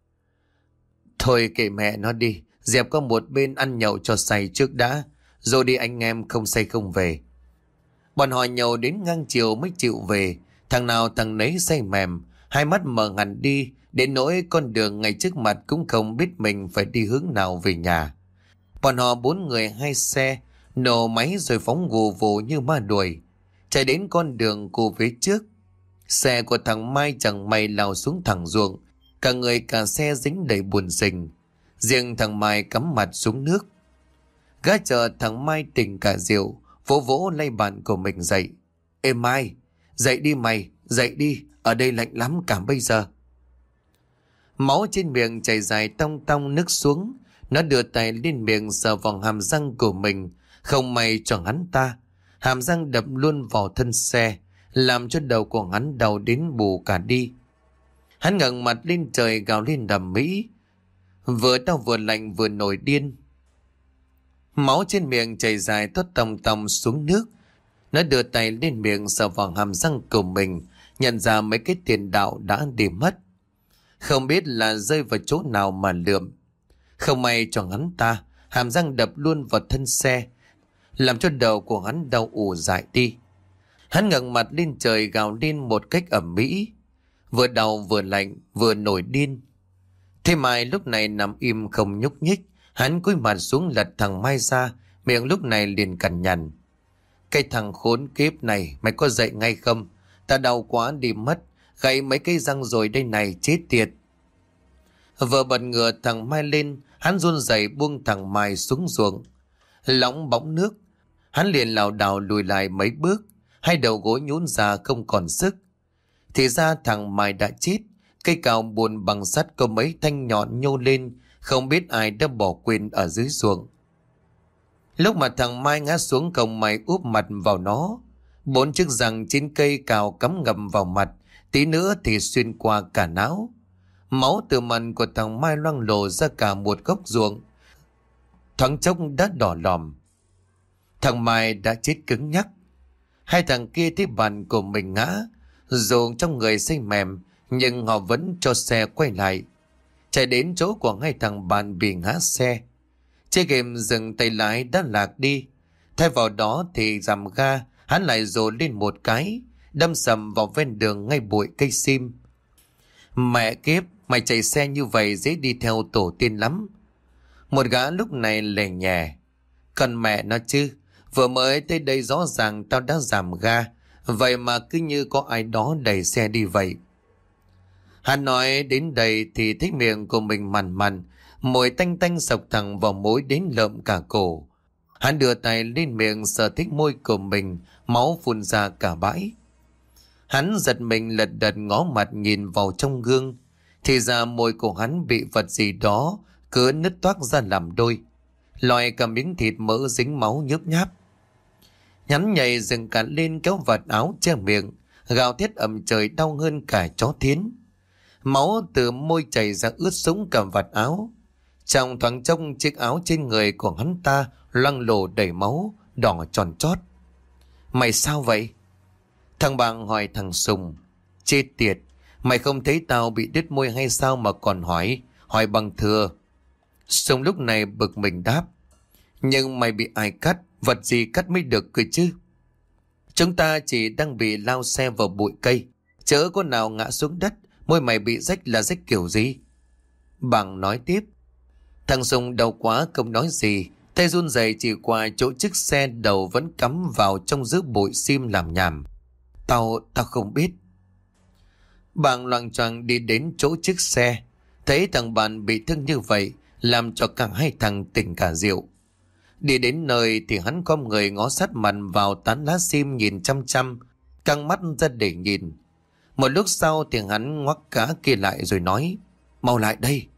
Thôi kệ mẹ nó đi, dẹp qua một bên ăn nhậu cho say trước đã, rồi đi anh em không say không về. Bọn họ nhậu đến ngang chiều mới chịu về, thằng nào thằng nấy say mềm, hai mắt mở hẳn đi, đến nỗi con đường ngay trước mặt cũng không biết mình phải đi hướng nào về nhà. Bọn họ bốn người hai xe, nổ máy rồi phóng gù vù như ma đuổi, chạy đến con đường cù phía trước. Xe của thằng Mai chẳng may lao xuống thẳng ruộng, cả người cả xe dính đầy buồn rình. Riêng thằng Mai cắm mặt xuống nước. Gã chờ thằng Mai tỉnh cả rượu, vỗ vỗ lay bạn của mình dậy: Ê Mai, dậy đi mày, dậy đi, ở đây lạnh lắm cả bây giờ. Máu trên miệng chảy dài tong tong nước xuống. Nó đưa tay lên miệng sờ vào hàm răng của mình, không may cho hắn ta, hàm răng đập luôn vào thân xe, làm cho đầu của hắn đau đến bù cả đi. Hắn ngẩng mặt lên trời gào lên đầm mỹ, vừa đau vừa lạnh vừa nổi điên. Máu trên miệng chảy dài toát tòng tòng xuống nước. Nó đưa tay lên miệng sờ vào hàm răng của mình, nhận ra mấy cái tiền đạo đã đi mất, không biết là rơi vào chỗ nào mà lượm. Không may cho hắn ta, hàm răng đập luôn vào thân xe, làm cho đầu của hắn đau ù dại đi. Hắn ngẩng mặt lên trời gào lên một cách ầm ĩ, vừa đau vừa lạnh vừa nổi điên. Thế Mai lúc này nằm im không nhúc nhích. Hắn cúi mặt xuống lật thằng Mai ra, miệng lúc này liền cằn nhằn: Cái thằng khốn kiếp này, mày có dậy ngay không? Ta đau quá đi mất, gãy mấy cái răng rồi đây này, chết tiệt. Vừa bật ngửa thằng Mai lên, hắn run rẩy buông thằng Mai xuống ruộng. Lóng bóng nước, hắn liền lảo đảo lùi lại mấy bước, hai đầu gối nhũn ra không còn sức. Thì ra thằng Mai đã chết, cây cào buồn bằng sắt có mấy thanh nhọn nhô lên, không biết ai đã bỏ quên ở dưới ruộng. Lúc mà thằng Mai ngã xuống, còng mày úp mặt vào nó, bốn chiếc răng trên cây cào cắm ngầm vào mặt, tí nữa thì xuyên qua cả não. Máu từ mặt của thằng Mai loang lổ ra cả một góc ruộng, thoáng chốc đã đỏ lòm. Thằng Mai đã chết cứng nhắc. Hai thằng kia thấy bạn của mình ngã, dù trong người say mềm, nhưng họ vẫn cho xe quay lại, chạy đến chỗ của hai thằng bạn bị ngã xe. Chiếc game dừng tay lái đã lạc đi, thay vào đó thì rằm ga hắn lại dồ lên một cái, đâm sầm vào ven đường ngay bụi cây sim. Mẹ kiếp, mày chạy xe như vậy dễ đi theo tổ tiên lắm. Một gã lúc này lè nhè: Còn mẹ nó chứ, vừa mới tới đây rõ ràng tao đã giảm ga, vậy mà cứ như có ai đó đẩy xe đi vậy. Hắn nói đến đây thì thấy miệng của mình mằn mằn, mùi tanh tanh sộc thẳng vào mũi đến lợm cả cổ. Hắn đưa tay lên miệng sờ thích môi của mình, máu phun ra cả bãi. Hắn giật mình lật đật ngó mặt nhìn vào trong gương, thì ra môi của hắn bị vật gì đó cứ nứt toác ra làm đôi, lòi cả miếng thịt mỡ dính máu nhớp nháp. Hắn nhảy dừng cả lên kéo vạt áo che miệng, gào thét ầm trời đau hơn cả chó thiến. Máu từ môi chảy ra ướt sũng cả vạt áo. Trong thoáng chốc chiếc áo trên người của hắn ta loang lổ đầy máu, đỏ tròn chót. Mày sao vậy? Thằng Bàng hỏi thằng Sùng. Chết tiệt, mày không thấy tao bị đứt môi hay sao mà còn hỏi, hỏi bằng thừa. Sùng lúc này bực mình đáp. Nhưng mày bị ai cắt, vật gì cắt mới được cơ chứ? Chúng ta chỉ đang bị lao xe vào bụi cây, chớ có nào ngã xuống đất. Môi mày bị rách là rách kiểu gì? Bàng nói tiếp. Thằng Sùng đau quá không nói gì, Tay run rẩy chỉ qua chỗ chiếc xe, đầu vẫn cắm vào trong giữa bụi sim làm nhảm. Tao, tao không biết. Bàng loạng choạng đi đến chỗ chiếc xe, thấy thằng bạn bị thương như vậy, làm cho cả hai thằng tỉnh cả rượu. Đi đến nơi thì hắn khom người ngó sát mặt vào tán lá sim nhìn chăm chăm, căng mắt ra để nhìn. Một lúc sau thì hắn ngoắc cá kia lại rồi nói: Mau lại đây.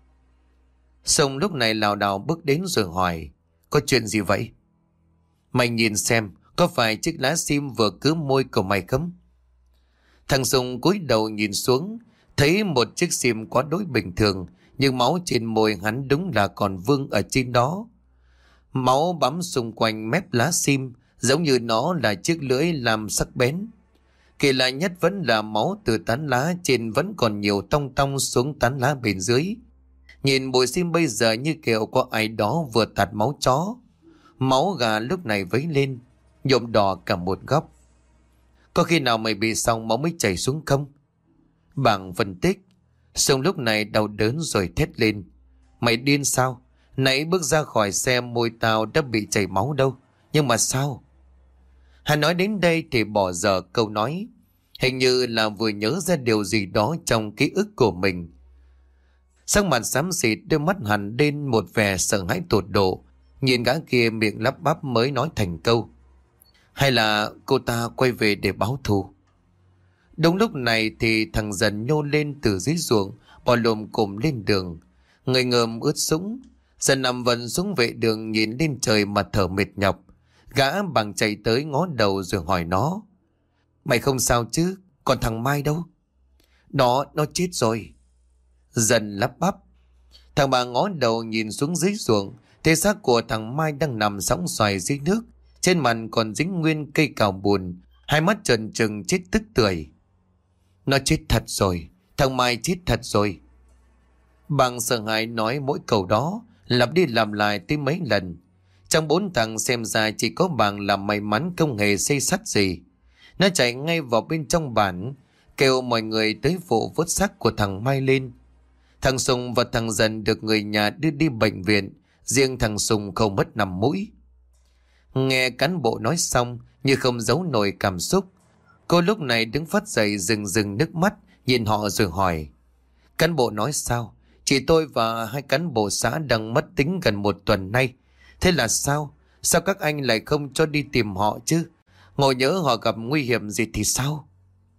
Sông lúc này lảo đảo bước đến rồi hỏi: Có chuyện gì vậy? Mày nhìn xem, có phải chiếc lá sim vừa cứa môi của mày không? Thằng Sùng cúi đầu nhìn xuống, thấy một chiếc sim quá đối bình thường, nhưng máu trên môi hắn đúng là còn vương ở trên đó. Máu bám xung quanh mép lá sim, giống như nó là chiếc lưỡi làm sắc bén. Kỳ lạ nhất vẫn là máu từ tán lá trên vẫn còn nhiều tong tong xuống tán lá bên dưới. Nhìn bụi sim bây giờ như kiểu có ai đó vừa tạt máu chó. Máu gà lúc này vấy lên, nhuộm đỏ cả một góc. Có khi nào mày bị xong máu mới chảy xuống không? Bảng phân tích. Sông lúc này đau đớn rồi thét lên: Mày điên sao? Nãy bước ra khỏi xe môi tao đã bị chảy máu đâu. Nhưng mà sao? Hắn nói đến đây thì bỏ dở câu nói. Hình như là vừa nhớ ra điều gì đó trong ký ức của mình. Sắc mặt xám xịt, đôi mắt hằn lên một vẻ sợ hãi tột độ. Nhìn gã kia miệng lắp bắp mới nói thành câu: Hay là cô ta quay về để báo thù? Đúng lúc này thì thằng Dần nhô lên từ dưới ruộng, bò lồm cồm lên đường. Người ngợm ướt sũng. Dần nằm vần xuống vệ đường nhìn lên trời mà thở mệt nhọc. Gã bằng chạy tới ngó đầu rồi hỏi nó: Mày không sao chứ? Còn thằng Mai đâu? Nó, nó chết rồi. Dần lắp bắp. Thằng bà ngó đầu nhìn xuống dưới ruộng, thấy xác của thằng Mai đang nằm sõng xoài dưới nước. Trên mặt còn dính nguyên cây cào bùn, hai mắt trần trừng chết tức tưởi. Nó chết thật rồi, thằng Mai chết thật rồi. Bằng sợ hãi nói mỗi câu đó, lặp đi làm lại tới mấy lần. Trong bốn thằng xem ra chỉ có Bằng là may mắn không hề xây sắt gì. Nó chạy ngay vào bên trong bản, kêu mọi người tới phụ vớt xác của thằng Mai lên. Thằng Sùng và thằng Dần được người nhà đưa đi bệnh viện, riêng thằng Sùng không mất nằm mũi. Nghe cán bộ nói xong như không giấu nổi cảm xúc. Cô lúc này đứng phát dậy rừng rừng nước mắt, nhìn họ rồi hỏi: Cán bộ nói sao? Chị tôi và hai cán bộ xã đang mất tính gần một tuần nay. Thế là sao? Sao các anh lại không cho đi tìm họ chứ? Ngồi nhớ họ gặp nguy hiểm gì thì sao?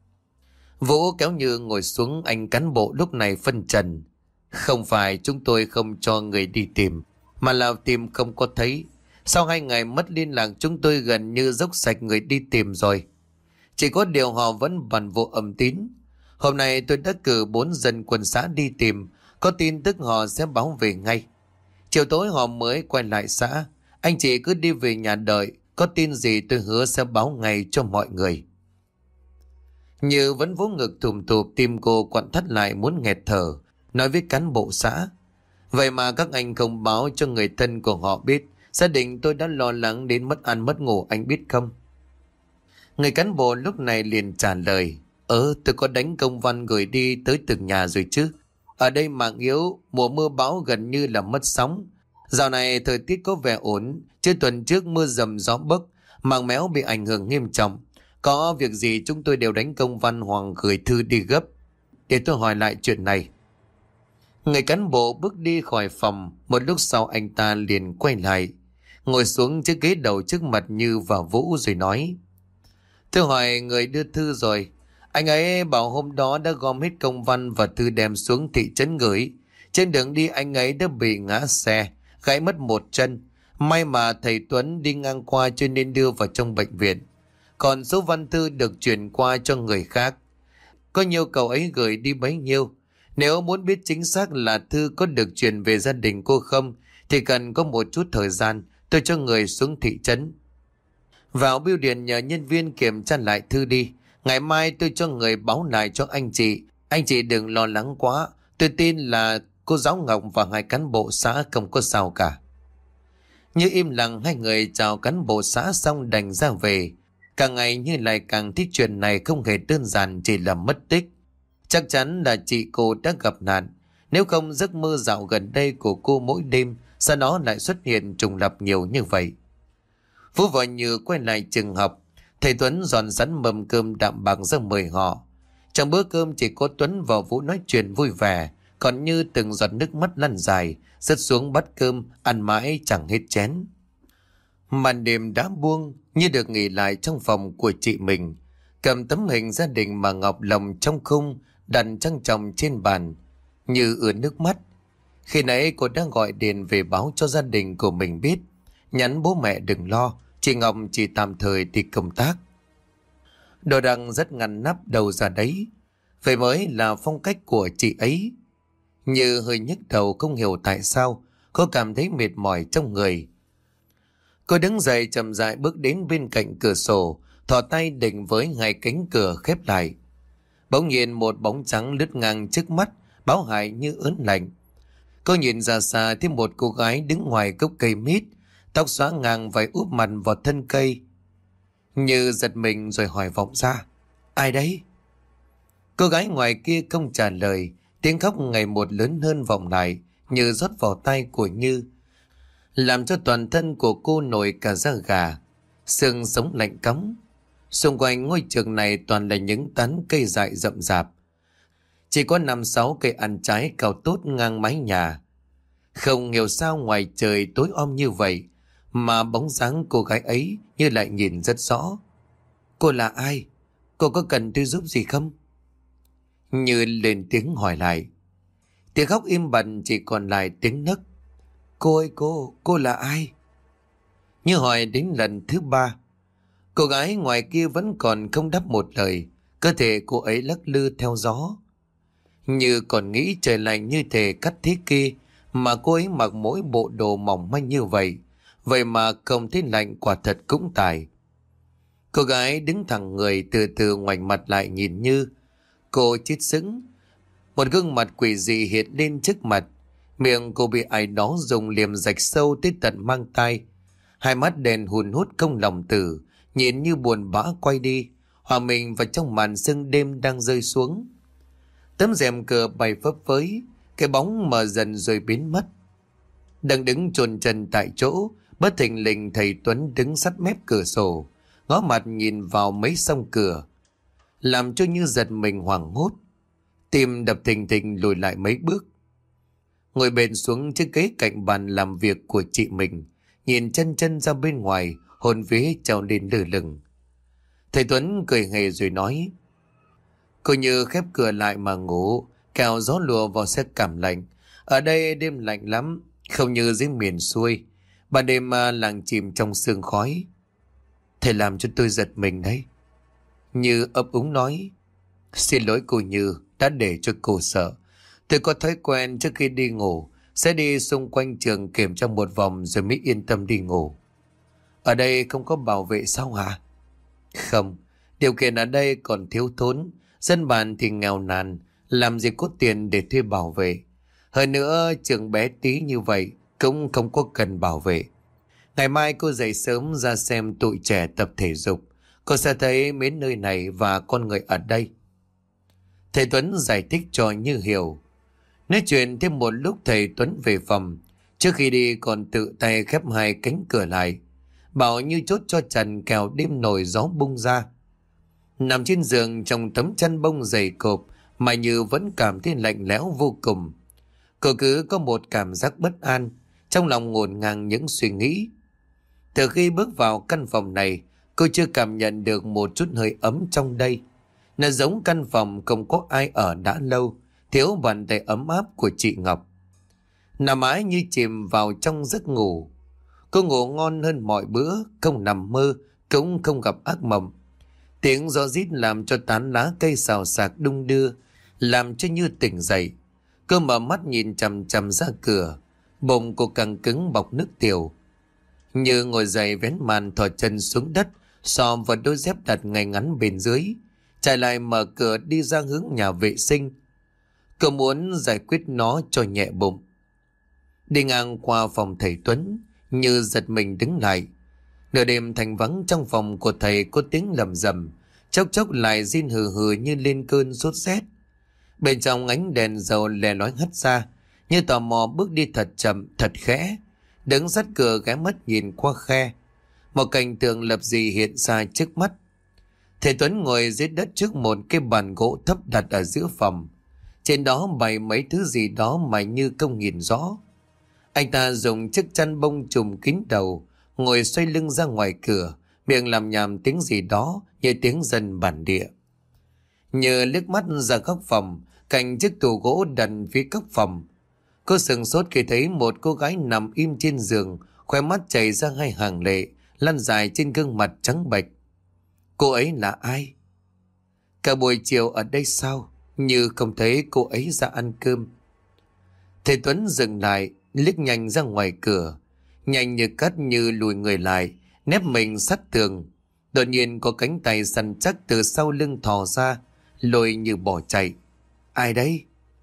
Vũ kéo Như ngồi xuống, anh cán bộ lúc này phân trần: Không phải chúng tôi không cho người đi tìm, mà là tìm không có thấy. Sau hai ngày mất liên lạc chúng tôi gần như dốc sạch người đi tìm rồi. Chỉ có điều họ vẫn bằn vụ âm tín. Hôm nay tôi đã cử bốn dân quân xã đi tìm, có tin tức họ sẽ báo về ngay. Chiều tối họ mới quay lại xã. Anh chị cứ đi về nhà đợi, có tin gì tôi hứa sẽ báo ngay cho mọi người. Như vẫn vỗ ngực thùm thụp, tim cô quặn thắt lại muốn nghẹt thở, nói với cán bộ xã: Vậy mà các anh không báo cho người thân của họ biết. Gia đình tôi đã lo lắng đến mất ăn mất ngủ, anh biết không? Người cán bộ lúc này liền trả lời: Ờ, tôi có đánh công văn gửi đi tới từng nhà rồi chứ. Ở đây mạng yếu, mùa mưa bão gần như là mất sóng. Dạo này thời tiết có vẻ ổn, chứ tuần trước mưa dầm gió bấc, mạng méo bị ảnh hưởng nghiêm trọng. Có việc gì chúng tôi đều đánh công văn hoặc gửi thư đi gấp. Để tôi hỏi lại chuyện này. Người cán bộ bước đi khỏi phòng. Một lúc sau anh ta liền quay lại, ngồi xuống chiếc ghế đầu trước mặt Như và Vũ rồi nói: Tôi hỏi người đưa thư rồi. Anh ấy bảo hôm đó đã gom hết công văn và thư đem xuống thị trấn gửi. Trên đường đi anh ấy đã bị ngã xe, gãy mất một chân. May mà thầy Tuấn đi ngang qua cho nên đưa vào trong bệnh viện. Còn số văn thư được chuyển qua cho người khác. Có nhiều cậu ấy gửi đi bấy nhiêu. Nếu muốn biết chính xác là thư có được chuyển về gia đình cô không, thì cần có một chút thời gian. Tôi cho người xuống thị trấn. Vào bưu điện nhờ nhân viên kiểm tra lại thư đi. Ngày mai tôi cho người báo lại cho anh chị. Anh chị đừng lo lắng quá. Tôi tin là cô giáo Ngọc và hai cán bộ xã không có sao cả. Như im lặng, hai người chào cán bộ xã xong đành ra về. Càng ngày Như lại càng thích chuyện này không hề đơn giản chỉ là mất tích. Chắc chắn là chị cô đã gặp nạn. Nếu không giấc mơ dạo gần đây của cô mỗi đêm sao nó lại xuất hiện trùng lập nhiều như vậy? Phú và Như quay lại trường học. Thầy Tuấn dọn sẵn mâm cơm đạm bạc ra mời họ. Trong bữa cơm chỉ có Tuấn và Vũ nói chuyện vui vẻ, còn Như từng giọt nước mắt lăn dài rớt xuống bát cơm, ăn mãi chẳng hết chén. Màn đêm đã buông, Như được nghỉ lại trong phòng của chị mình, cầm tấm hình gia đình mà ngọc lòng trong khung đặt trang trọng trên bàn. Như ướt nước mắt. Khi nãy cô đã gọi điện về báo cho gia đình của mình biết, nhắn bố mẹ đừng lo, chị Ngọc chỉ tạm thời đi công tác. Đồ đạc rất ngăn nắp đầu ra đấy, vậy mới là phong cách của chị ấy. Như hơi nhức đầu không hiểu tại sao cô cảm thấy mệt mỏi trong người. Cô đứng dậy chậm rãi bước đến bên cạnh cửa sổ, thò tay định với hai cánh cửa khép lại. Bỗng nhiên một bóng trắng lướt ngang trước mắt, báo hại như ớn lạnh. Cô nhìn ra xa thấy một cô gái đứng ngoài gốc cây mít, tóc xõa ngang vai úp mặt vào thân cây. Như giật mình rồi hỏi vọng ra, ai đấy? Cô gái ngoài kia không trả lời, tiếng khóc ngày một lớn hơn vọng lại, như rót vào tay của Như, làm cho toàn thân của cô nổi cả da gà, xương sống lạnh cóng. Xung quanh ngôi trường này toàn là những tán cây dại rậm rạp, chỉ có năm sáu cây ăn trái cao tốt ngang mái nhà. Không hiểu sao ngoài trời tối om như vậy mà bóng dáng cô gái ấy như lại nhìn rất rõ. Cô là ai? Cô có cần tôi giúp gì không? Như lên tiếng hỏi lại. Tiếng khóc im bặt chỉ còn lại tiếng nấc. Cô ơi cô, cô là ai? Như hỏi đến lần thứ ba, cô gái ngoài kia vẫn còn không đáp một lời, cơ thể cô ấy lắc lư theo gió. Như còn nghĩ trời lạnh như thể cắt thế kia mà cô ấy mặc mỗi bộ đồ mỏng manh như vậy, vậy mà không thấy lạnh, quả thật cũng tài. Cô gái đứng thẳng người, từ từ ngoảnh mặt lại nhìn Như. Cô chết sững, một gương mặt quỷ dị hiện lên trước mặt. Miệng cô bị ai đó dùng liềm rạch sâu tới tận mang tai. Hai mắt đèn hùn hút không lòng tử, nhìn như buồn bã quay đi, hòa mình vào trong màn sương đêm đang rơi xuống. Tấm rèm cửa bay phấp phới, cái bóng mờ dần rồi biến mất. Đang đứng chôn chân tại chỗ, bất thình lình thầy Tuấn đứng sát mép cửa sổ, ngó mặt nhìn vào mấy song cửa, làm cho Như giật mình hoảng hốt, tim đập thình thình lùi lại mấy bước. Ngồi bệt xuống chiếc ghế cạnh bàn làm việc của chị mình, nhìn chân chân ra bên ngoài, hồn vía trào lên lử lửng. Thầy Tuấn cười hề rồi nói, cô Như khép cửa lại mà ngủ, kẻo gió lùa vào sẽ cảm lạnh. Ở đây đêm lạnh lắm, không như dưới miền xuôi, ban đêm mà làng chìm trong sương khói. Thầy làm cho tôi giật mình đấy. Như ấp úng nói, xin lỗi cô Như đã để cho cô sợ. Tôi có thói quen trước khi đi ngủ sẽ đi xung quanh trường kiểm tra một vòng rồi mới yên tâm đi ngủ. Ở đây không có bảo vệ sao hả? Không, điều kiện ở đây còn thiếu thốn, dân bản thì nghèo nàn, làm gì có tiền để thuê bảo vệ. Hơn nữa trường bé tí như vậy cũng không có cần bảo vệ. Ngày mai cô dậy sớm ra xem tụi trẻ tập thể dục, cô sẽ thấy mến nơi này và con người ở đây. Thầy Tuấn giải thích cho Như hiểu. Nói chuyện thêm một lúc, thầy Tuấn về phòng. Trước khi đi còn tự tay khép hai cánh cửa lại, bảo Như chốt cho Trần kẻo đêm nổi gió bung ra. Nằm trên giường trong tấm chăn bông dày cộp mà Như vẫn cảm thấy lạnh lẽo vô cùng. Cô cứ có một cảm giác bất an, trong lòng ngổn ngang những suy nghĩ. Từ khi bước vào căn phòng này, cô chưa cảm nhận được một chút hơi ấm trong đây. Nó giống căn phòng không có ai ở đã lâu, thiếu bàn tay ấm áp của chị Ngọc. Nằm mãi như chìm vào trong giấc ngủ. Cô ngủ ngon hơn mọi bữa, không nằm mơ, cũng không gặp ác mộng. Tiếng gió rít làm cho tán lá cây xào xạc đung đưa, làm cho Như tỉnh dậy. Cô mở mắt nhìn chằm chằm ra cửa, bụng cô căng cứng bọc nước tiểu. Như ngồi dậy vén màn thò chân xuống đất, xò vào đôi dép đặt ngay ngắn bên dưới, chạy lại mở cửa đi ra hướng nhà vệ sinh. Cô muốn giải quyết nó cho nhẹ bụng. Đi ngang qua phòng thầy Tuấn, Như giật mình đứng lại. Nửa đêm thành vắng trong phòng của thầy có tiếng lầm rầm, chốc chốc lại rin hừ hừ như lên cơn sốt rét. Bên trong ánh đèn dầu lè lói hắt ra, Như tò mò bước đi thật chậm, thật khẽ, đứng sát cửa ghé mắt nhìn qua khe. Một cảnh tượng lập dị hiện ra trước mắt. Thầy Tuấn ngồi dưới đất trước một cái bàn gỗ thấp đặt ở giữa phòng. Trên đó bày mấy thứ gì đó mà như không nhìn rõ. Anh ta dùng chiếc chăn bông trùm kín đầu, ngồi xoay lưng ra ngoài cửa, miệng làm nhảm tiếng gì đó như tiếng dân bản địa. Nhờ liếc mắt ra góc phòng, cạnh chiếc tủ gỗ đặt phía góc phòng, cô sừng sốt khi thấy một cô gái nằm im trên giường, khóe mắt chảy ra hai hàng lệ, lăn dài trên gương mặt trắng bệch. Cô ấy là ai? Cả buổi chiều ở đây sao? Như không thấy cô ấy ra ăn cơm. Thầy Tuấn dừng lại, liếc nhanh ra ngoài cửa, nhanh như cắt như lùi người lại, nép mình sát tường. Đột nhiên có cánh tay săn chắc từ sau lưng thò ra, lôi Như bỏ chạy. Ai đấy?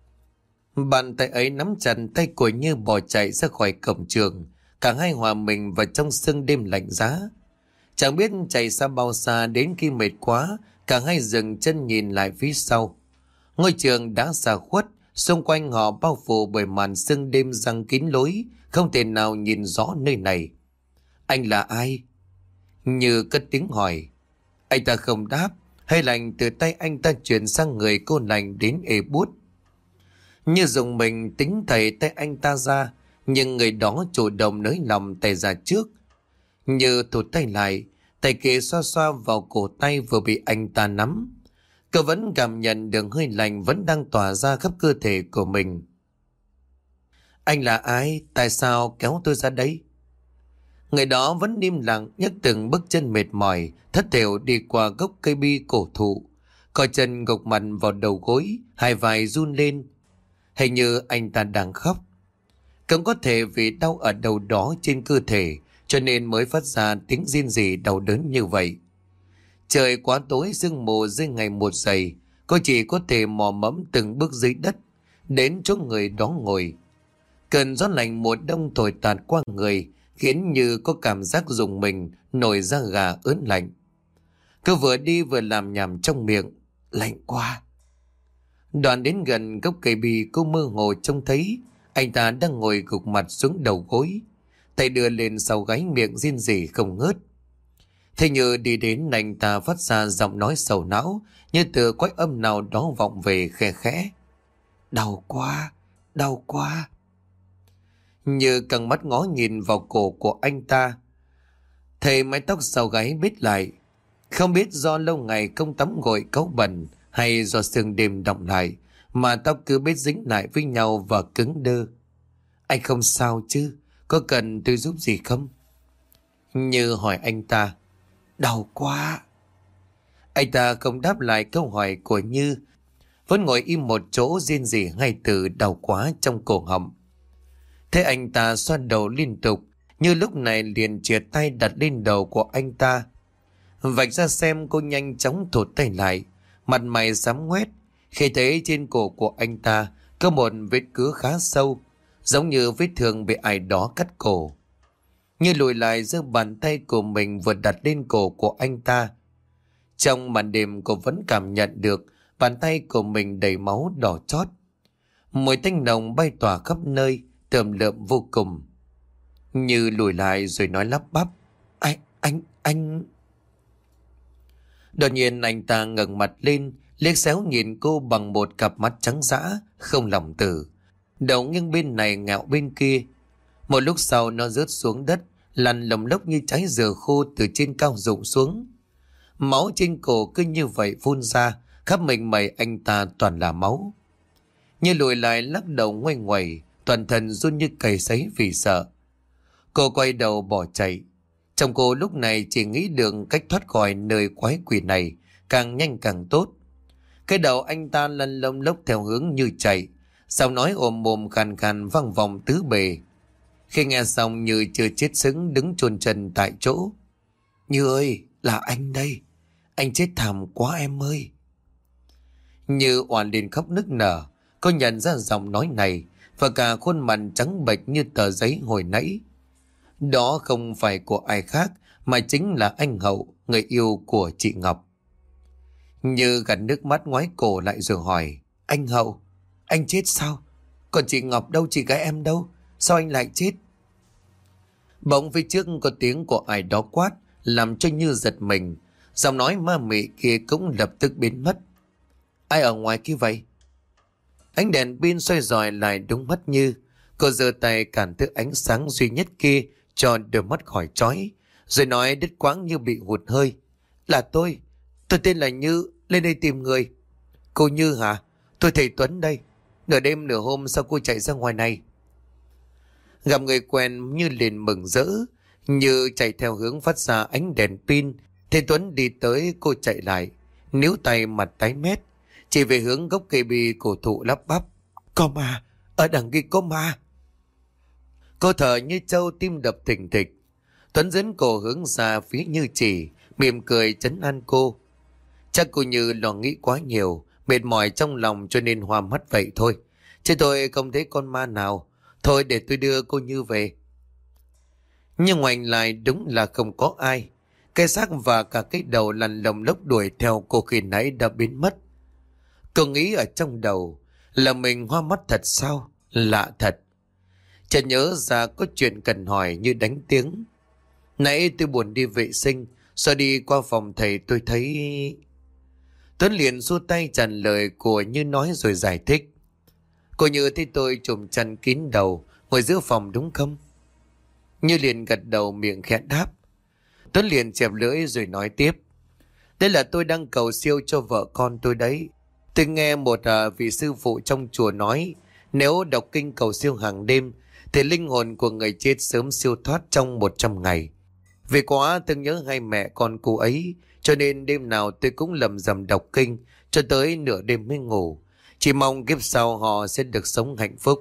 Bàn tay ấy nắm chặt tay của Như bỏ chạy ra khỏi cổng trường. Cả hai hòa mình vào trong sương đêm lạnh giá. Chẳng biết chạy xa bao xa, đến khi mệt quá, cả hai dừng chân nhìn lại phía sau. Ngôi trường đã xa khuất, xung quanh họ bao phủ bởi màn sương đêm giăng kín lối, không thể nào nhìn rõ nơi này. Anh là ai? Như cất tiếng hỏi. Anh ta không đáp, hơi lạnh từ tay anh ta chuyển sang người cô lạnh đến ê buốt. Như dùng mình tính thầy tay anh ta ra, nhưng người đó chủ động nới lòng tay ra trước. Như thụt tay lại, tay kia xoa xoa vào cổ tay vừa bị anh ta nắm. Cô vẫn cảm nhận được hơi lạnh vẫn đang tỏa ra khắp cơ thể của mình. Anh là ai? Tại sao kéo tôi ra đây? Người đó vẫn im lặng, nhấc từng bước chân mệt mỏi, thất thểu đi qua gốc cây bi cổ thụ, coi chân gục mặt vào đầu gối, hai vai run lên. Hình như anh ta đang khóc. Cũng có thể vì đau ở đầu đó trên cơ thể, cho nên mới phát ra tiếng rên rỉ đau đớn như vậy. Trời quá tối, sương mù dưới ngày một dày, cô chỉ có thể mò mẫm từng bước dưới đất, đến chỗ người đó ngồi. Cơn gió lạnh mùa đông thổi tạt qua người, khiến Như có cảm giác rùng mình, nổi da gà ớn lạnh. Cô vừa đi vừa làm nhảm trong miệng, lạnh quá. Đoạn đến gần gốc cây bì, cô mơ hồ trông thấy anh ta đang ngồi gục mặt xuống đầu gối, tay đưa lên sau gáy, miệng rên rỉ không ngớt. Thế như đi đến, anh ta phát ra giọng nói sầu não, như từ quái âm nào đó vọng về khe khẽ. Đau quá, đau quá. Như căng mắt ngó nhìn vào cổ của anh ta, thấy mái tóc sau gáy bết lại. Không biết do lâu ngày không tắm gội cáu bẩn hay do sương đêm đọng lại mà tóc cứ bết dính lại với nhau và cứng đơ. Anh không sao chứ? Có cần tôi giúp gì không? Như hỏi anh ta. Đau quá. Anh ta không đáp lại câu hỏi của Như, vẫn ngồi im một chỗ rên rỉ ngay từ đau quá trong cổ họng. Thế anh ta xoa đầu liên tục, Như lúc này liền chìa tay đặt lên đầu của anh ta. Vạch ra xem, cô nhanh chóng thụt tay lại, mặt mày xám ngoét khi thấy trên cổ của anh ta có một vết cứa khá sâu, giống như vết thương bị ai đó cắt cổ. Như lùi lại, giơ bàn tay của mình vừa đặt lên cổ của anh ta. Trong màn đêm, cô vẫn cảm nhận được bàn tay của mình đầy máu đỏ chót. Mùi tanh nồng bay tỏa khắp nơi, tởm lợm vô cùng. Như lùi lại rồi nói lắp bắp. Anh, anh, anh... Đột nhiên anh ta ngẩng mặt lên, liếc xéo nhìn cô bằng một cặp mắt trắng dã, không lòng từ. Đầu nghiêng bên này ngẹo bên kia. Một lúc sau nó rớt xuống đất, lăn lồng lốc như trái dừa khô từ trên cao rụng xuống. Máu trên cổ cứ như vậy phun ra, khắp mình mày anh ta toàn là máu. Như lùi lại lắc đầu ngoay ngoẩy, toàn thân run như cầy sấy vì sợ. Cô quay đầu bỏ chạy. Trong cô lúc này chỉ nghĩ được cách thoát khỏi nơi quái quỷ này, càng nhanh càng tốt. Cái đầu anh ta lăn lông lốc theo hướng Như chạy, giọng nói ồm ồm khàn khàn vang vọng tứ bề. Khi nghe xong, Như chưa chết sững đứng chôn chân tại chỗ. Như ơi, là anh đây. Anh chết thảm quá em ơi. Như oàn lên khóc nức nở. Cô nhận ra giọng nói này và cả khuôn mặt trắng bệch như tờ giấy hồi nãy. Đó không phải của ai khác mà chính là anh Hậu, người yêu của chị Ngọc. Như gạt nước mắt ngoái cổ lại rồi hỏi. Anh Hậu, anh chết sao? Còn chị Ngọc đâu, chị gái em đâu? Sao anh lại chết? Bỗng phía trước có tiếng của ai đó quát, làm cho Như giật mình. Giọng nói ma mị kia cũng lập tức biến mất. Ai ở ngoài kia vậy? Ánh đèn pin xoay dọi lại đúng mắt Như. Cô giơ tay cản thứ ánh sáng duy nhất kia cho đôi mắt khỏi chói, rồi nói đứt quãng như bị hụt hơi. Là tôi, tôi tên là Như, lên đây tìm người. Cô Như hả? Tôi thầy Tuấn đây. Nửa đêm nửa hôm sao cô chạy ra ngoài này? Gặp người quen Như liền mừng rỡ. Như chạy theo hướng phát ra ánh đèn pin. Thầy Tuấn đi tới, cô chạy lại, níu tay mặt tái mét, chỉ về hướng gốc cây bi cổ thụ lắp bắp. Có ma, ở đằng kia có ma. Cô thở như trâu, tim đập thình thịch. Tuấn dẫn cổ hướng ra phía Như chỉ, mỉm cười trấn an cô. Chắc cô Như lo nghĩ quá nhiều, mệt mỏi trong lòng cho nên hoa mắt vậy thôi. Chứ tôi không thấy con ma nào. Thôi để tôi đưa cô Như về. Nhưng ngoảnh lại đúng là không có ai. Cái xác và cả cái đầu lăn lồng lốc đuổi theo cô khi nãy đã biến mất. Cô nghĩ ở trong đầu là mình hoa mắt thật sao? Lạ thật. Chợt nhớ ra có chuyện cần hỏi Như đánh tiếng. Nãy tôi buồn đi vệ sinh, rồi đi qua phòng thầy tôi thấy... Tuấn liền xua tay chặn lời của Như nói rồi giải thích. Cô Như thấy tôi trùm chăn kín đầu, ngồi giữa phòng đúng không? Như liền gật đầu miệng khẽ đáp. Tuấn liền chẹp lưỡi rồi nói tiếp. Đây là tôi đang cầu siêu cho vợ con tôi đấy. Tôi nghe một à, vị sư phụ trong chùa nói, nếu đọc kinh cầu siêu hàng đêm thì linh hồn của người chết sớm siêu thoát trong một trăm ngày. Vì quá từng nhớ hai mẹ con cô ấy, cho nên đêm nào tôi cũng lầm rầm đọc kinh cho tới nửa đêm mới ngủ. Chỉ mong kiếp sau họ sẽ được sống hạnh phúc.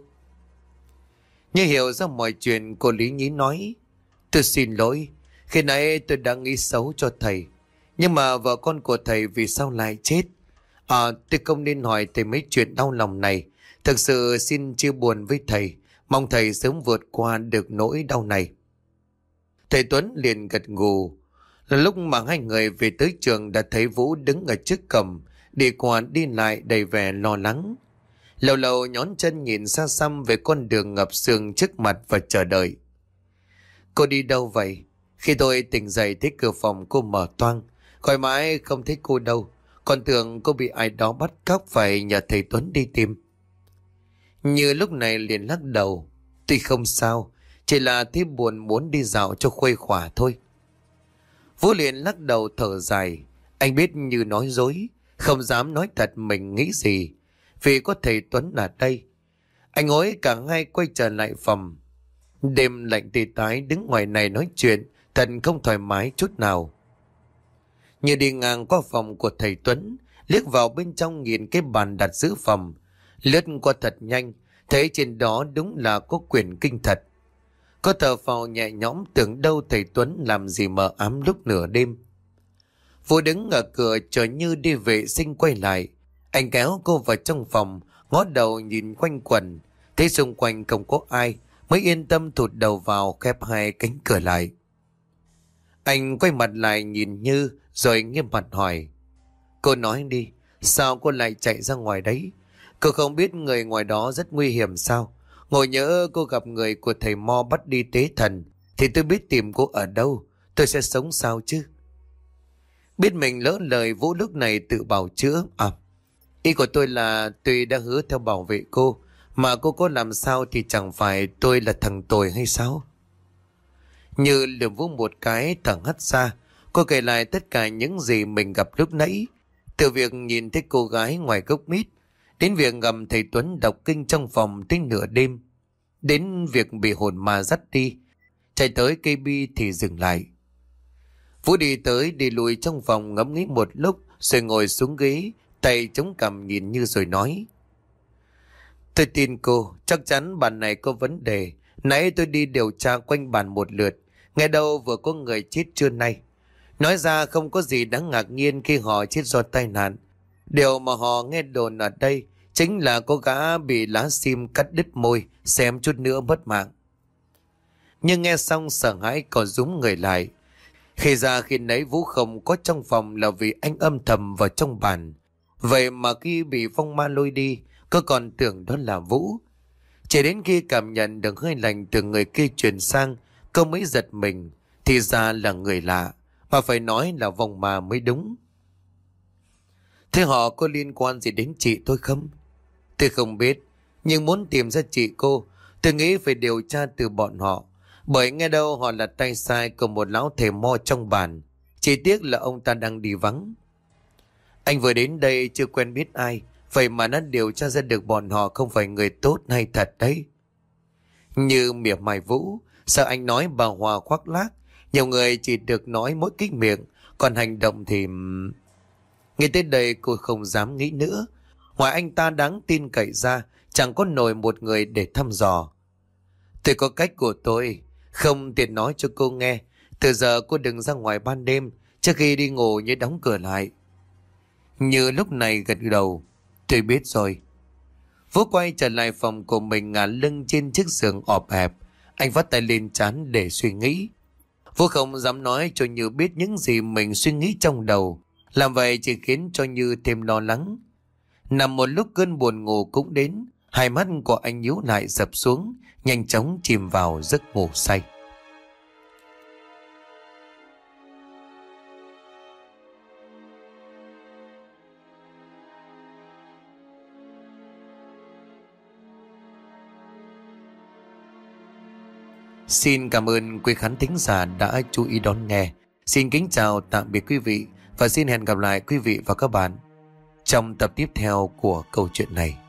Như hiểu ra mọi chuyện, cô lý nhí nói. Tôi xin lỗi, khi nãy tôi đã nghĩ xấu cho thầy. Nhưng mà vợ con của thầy vì sao lại chết? À, tôi không nên hỏi thầy mấy chuyện đau lòng này. Thực sự xin chia buồn với thầy. Mong thầy sớm vượt qua được nỗi đau này. Thầy Tuấn liền gật gù. Là lúc mà hai người về tới trường đã thấy Vũ đứng ở trước cổng, đi qua đi lại đầy vẻ lo lắng. Lâu lâu nhón chân nhìn xa xăm về con đường ngập sương trước mặt và chờ đợi. Cô đi đâu vậy? Khi tôi tỉnh dậy thấy cửa phòng cô mở toang, gọi mãi không thấy cô đâu. Còn tưởng cô bị ai đó bắt cóc, phải nhờ thầy Tuấn đi tìm. Như lúc này liền lắc đầu. Tuy không sao, chỉ là thấy buồn muốn đi dạo cho khuây khỏa thôi. Vũ liền lắc đầu thở dài. Anh biết Như nói dối, không dám nói thật mình nghĩ gì, vì có thầy Tuấn ở đây. Anh hối cả hai quay trở lại phòng. Đêm lạnh tê tái đứng ngoài này nói chuyện, thật không thoải mái chút nào. Như đi ngang qua phòng của thầy Tuấn, liếc vào bên trong nhìn cái bàn đặt giữ phòng, lướt qua thật nhanh, thấy trên đó đúng là có quyển kinh thật. Có thở phào nhẹ nhõm, tưởng đâu thầy Tuấn làm gì mờ ám lúc nửa đêm. Vũ đứng ở cửa chờ Như đi vệ sinh quay lại. Anh kéo cô vào trong phòng, ngó đầu nhìn quanh quẩn, thấy xung quanh không có ai, mới yên tâm thụt đầu vào, khép hai cánh cửa lại. Anh quay mặt lại nhìn Như rồi nghiêm mặt hỏi. Cô nói đi, sao cô lại chạy ra ngoài đấy? Cô không biết người ngoài đó rất nguy hiểm sao? Ngồi nhỡ cô gặp người của thầy Mo bắt đi tế thần, thì tôi biết tìm cô ở đâu, tôi sẽ sống sao chứ? Biết mình lỡ lời, Vũ lúc này tự bào chữa. À, ý của tôi là tuy đã hứa theo bảo vệ cô, mà cô có làm sao thì chẳng phải tôi là thằng tồi hay sao? Như lườm Vũ một cái, thẳng hắt ra. Cô kể lại tất cả những gì mình gặp lúc nãy, từ việc nhìn thấy cô gái ngoài gốc mít, đến việc gặp thầy Tuấn đọc kinh trong phòng tới nửa đêm, đến việc bị hồn ma dắt đi, chạy tới cây bi thì dừng lại. Vũ đi tới đi lùi trong phòng ngẫm nghĩ một lúc, rồi ngồi xuống ghế, tay chống cằm nhìn Như rồi nói. Tôi tin cô, chắc chắn bàn này có vấn đề. Nãy tôi đi điều tra quanh bàn một lượt, nghe đâu vừa có người chết trưa nay. Nói ra không có gì đáng ngạc nhiên khi họ chết do tai nạn. Điều mà họ nghe đồn ở đây chính là có gã bị lá sim cắt đứt môi, xem chút nữa mất mạng. Nhưng nghe xong sợ hãi còn rúm người lại. Khi ra khi nấy Vũ không có trong phòng là vì anh âm thầm vào trong bàn. Vậy mà khi bị phong ma lôi đi, cô còn tưởng đó là Vũ. Chỉ đến khi cảm nhận được hơi lạnh từ người kia truyền sang, Câu mới giật mình, thì ra là người lạ, mà phải nói là vong ma mới đúng. Thế họ có liên quan gì đến chị tôi không? Tôi không biết, nhưng muốn tìm ra chị cô, tôi nghĩ phải điều tra từ bọn họ. Bởi nghe đâu họ là tay sai của một lão thầy mo trong bản. Chỉ tiếc là ông ta đang đi vắng. Anh vừa đến đây chưa quen biết ai, vậy mà nó điều tra ra được bọn họ không phải người tốt hay thật đấy. Như mỉa mai Vũ, sợ anh nói bà Hòa khoác lác. Nhiều người chỉ được nói mỗi kích miệng, còn hành động thì... Nghe tới đây cô không dám nghĩ nữa. Ngoài anh ta đáng tin cậy ra, chẳng có nổi một người để thăm dò. Tôi có cách của tôi, không tiện nói cho cô nghe. Từ giờ cô đừng ra ngoài ban đêm, trước khi đi ngủ nhớ đóng cửa lại. Như lúc này gật đầu. Tôi biết rồi. Vũ quay trở lại phòng của mình, ngả lưng trên chiếc giường ọp ẹp. Anh vắt tay lên trán để suy nghĩ. Vũ không dám nói cho Như biết những gì mình suy nghĩ trong đầu. Làm vậy chỉ khiến cho Như thêm lo lắng. Nằm một lúc cơn buồn ngủ cũng đến. Hai mắt của anh nhíu lại sập xuống, nhanh chóng chìm vào giấc ngủ say. Xin cảm ơn quý khán thính giả đã chú ý đón nghe. Xin kính chào tạm biệt quý vị và xin hẹn gặp lại quý vị và các bạn trong tập tiếp theo của câu chuyện này.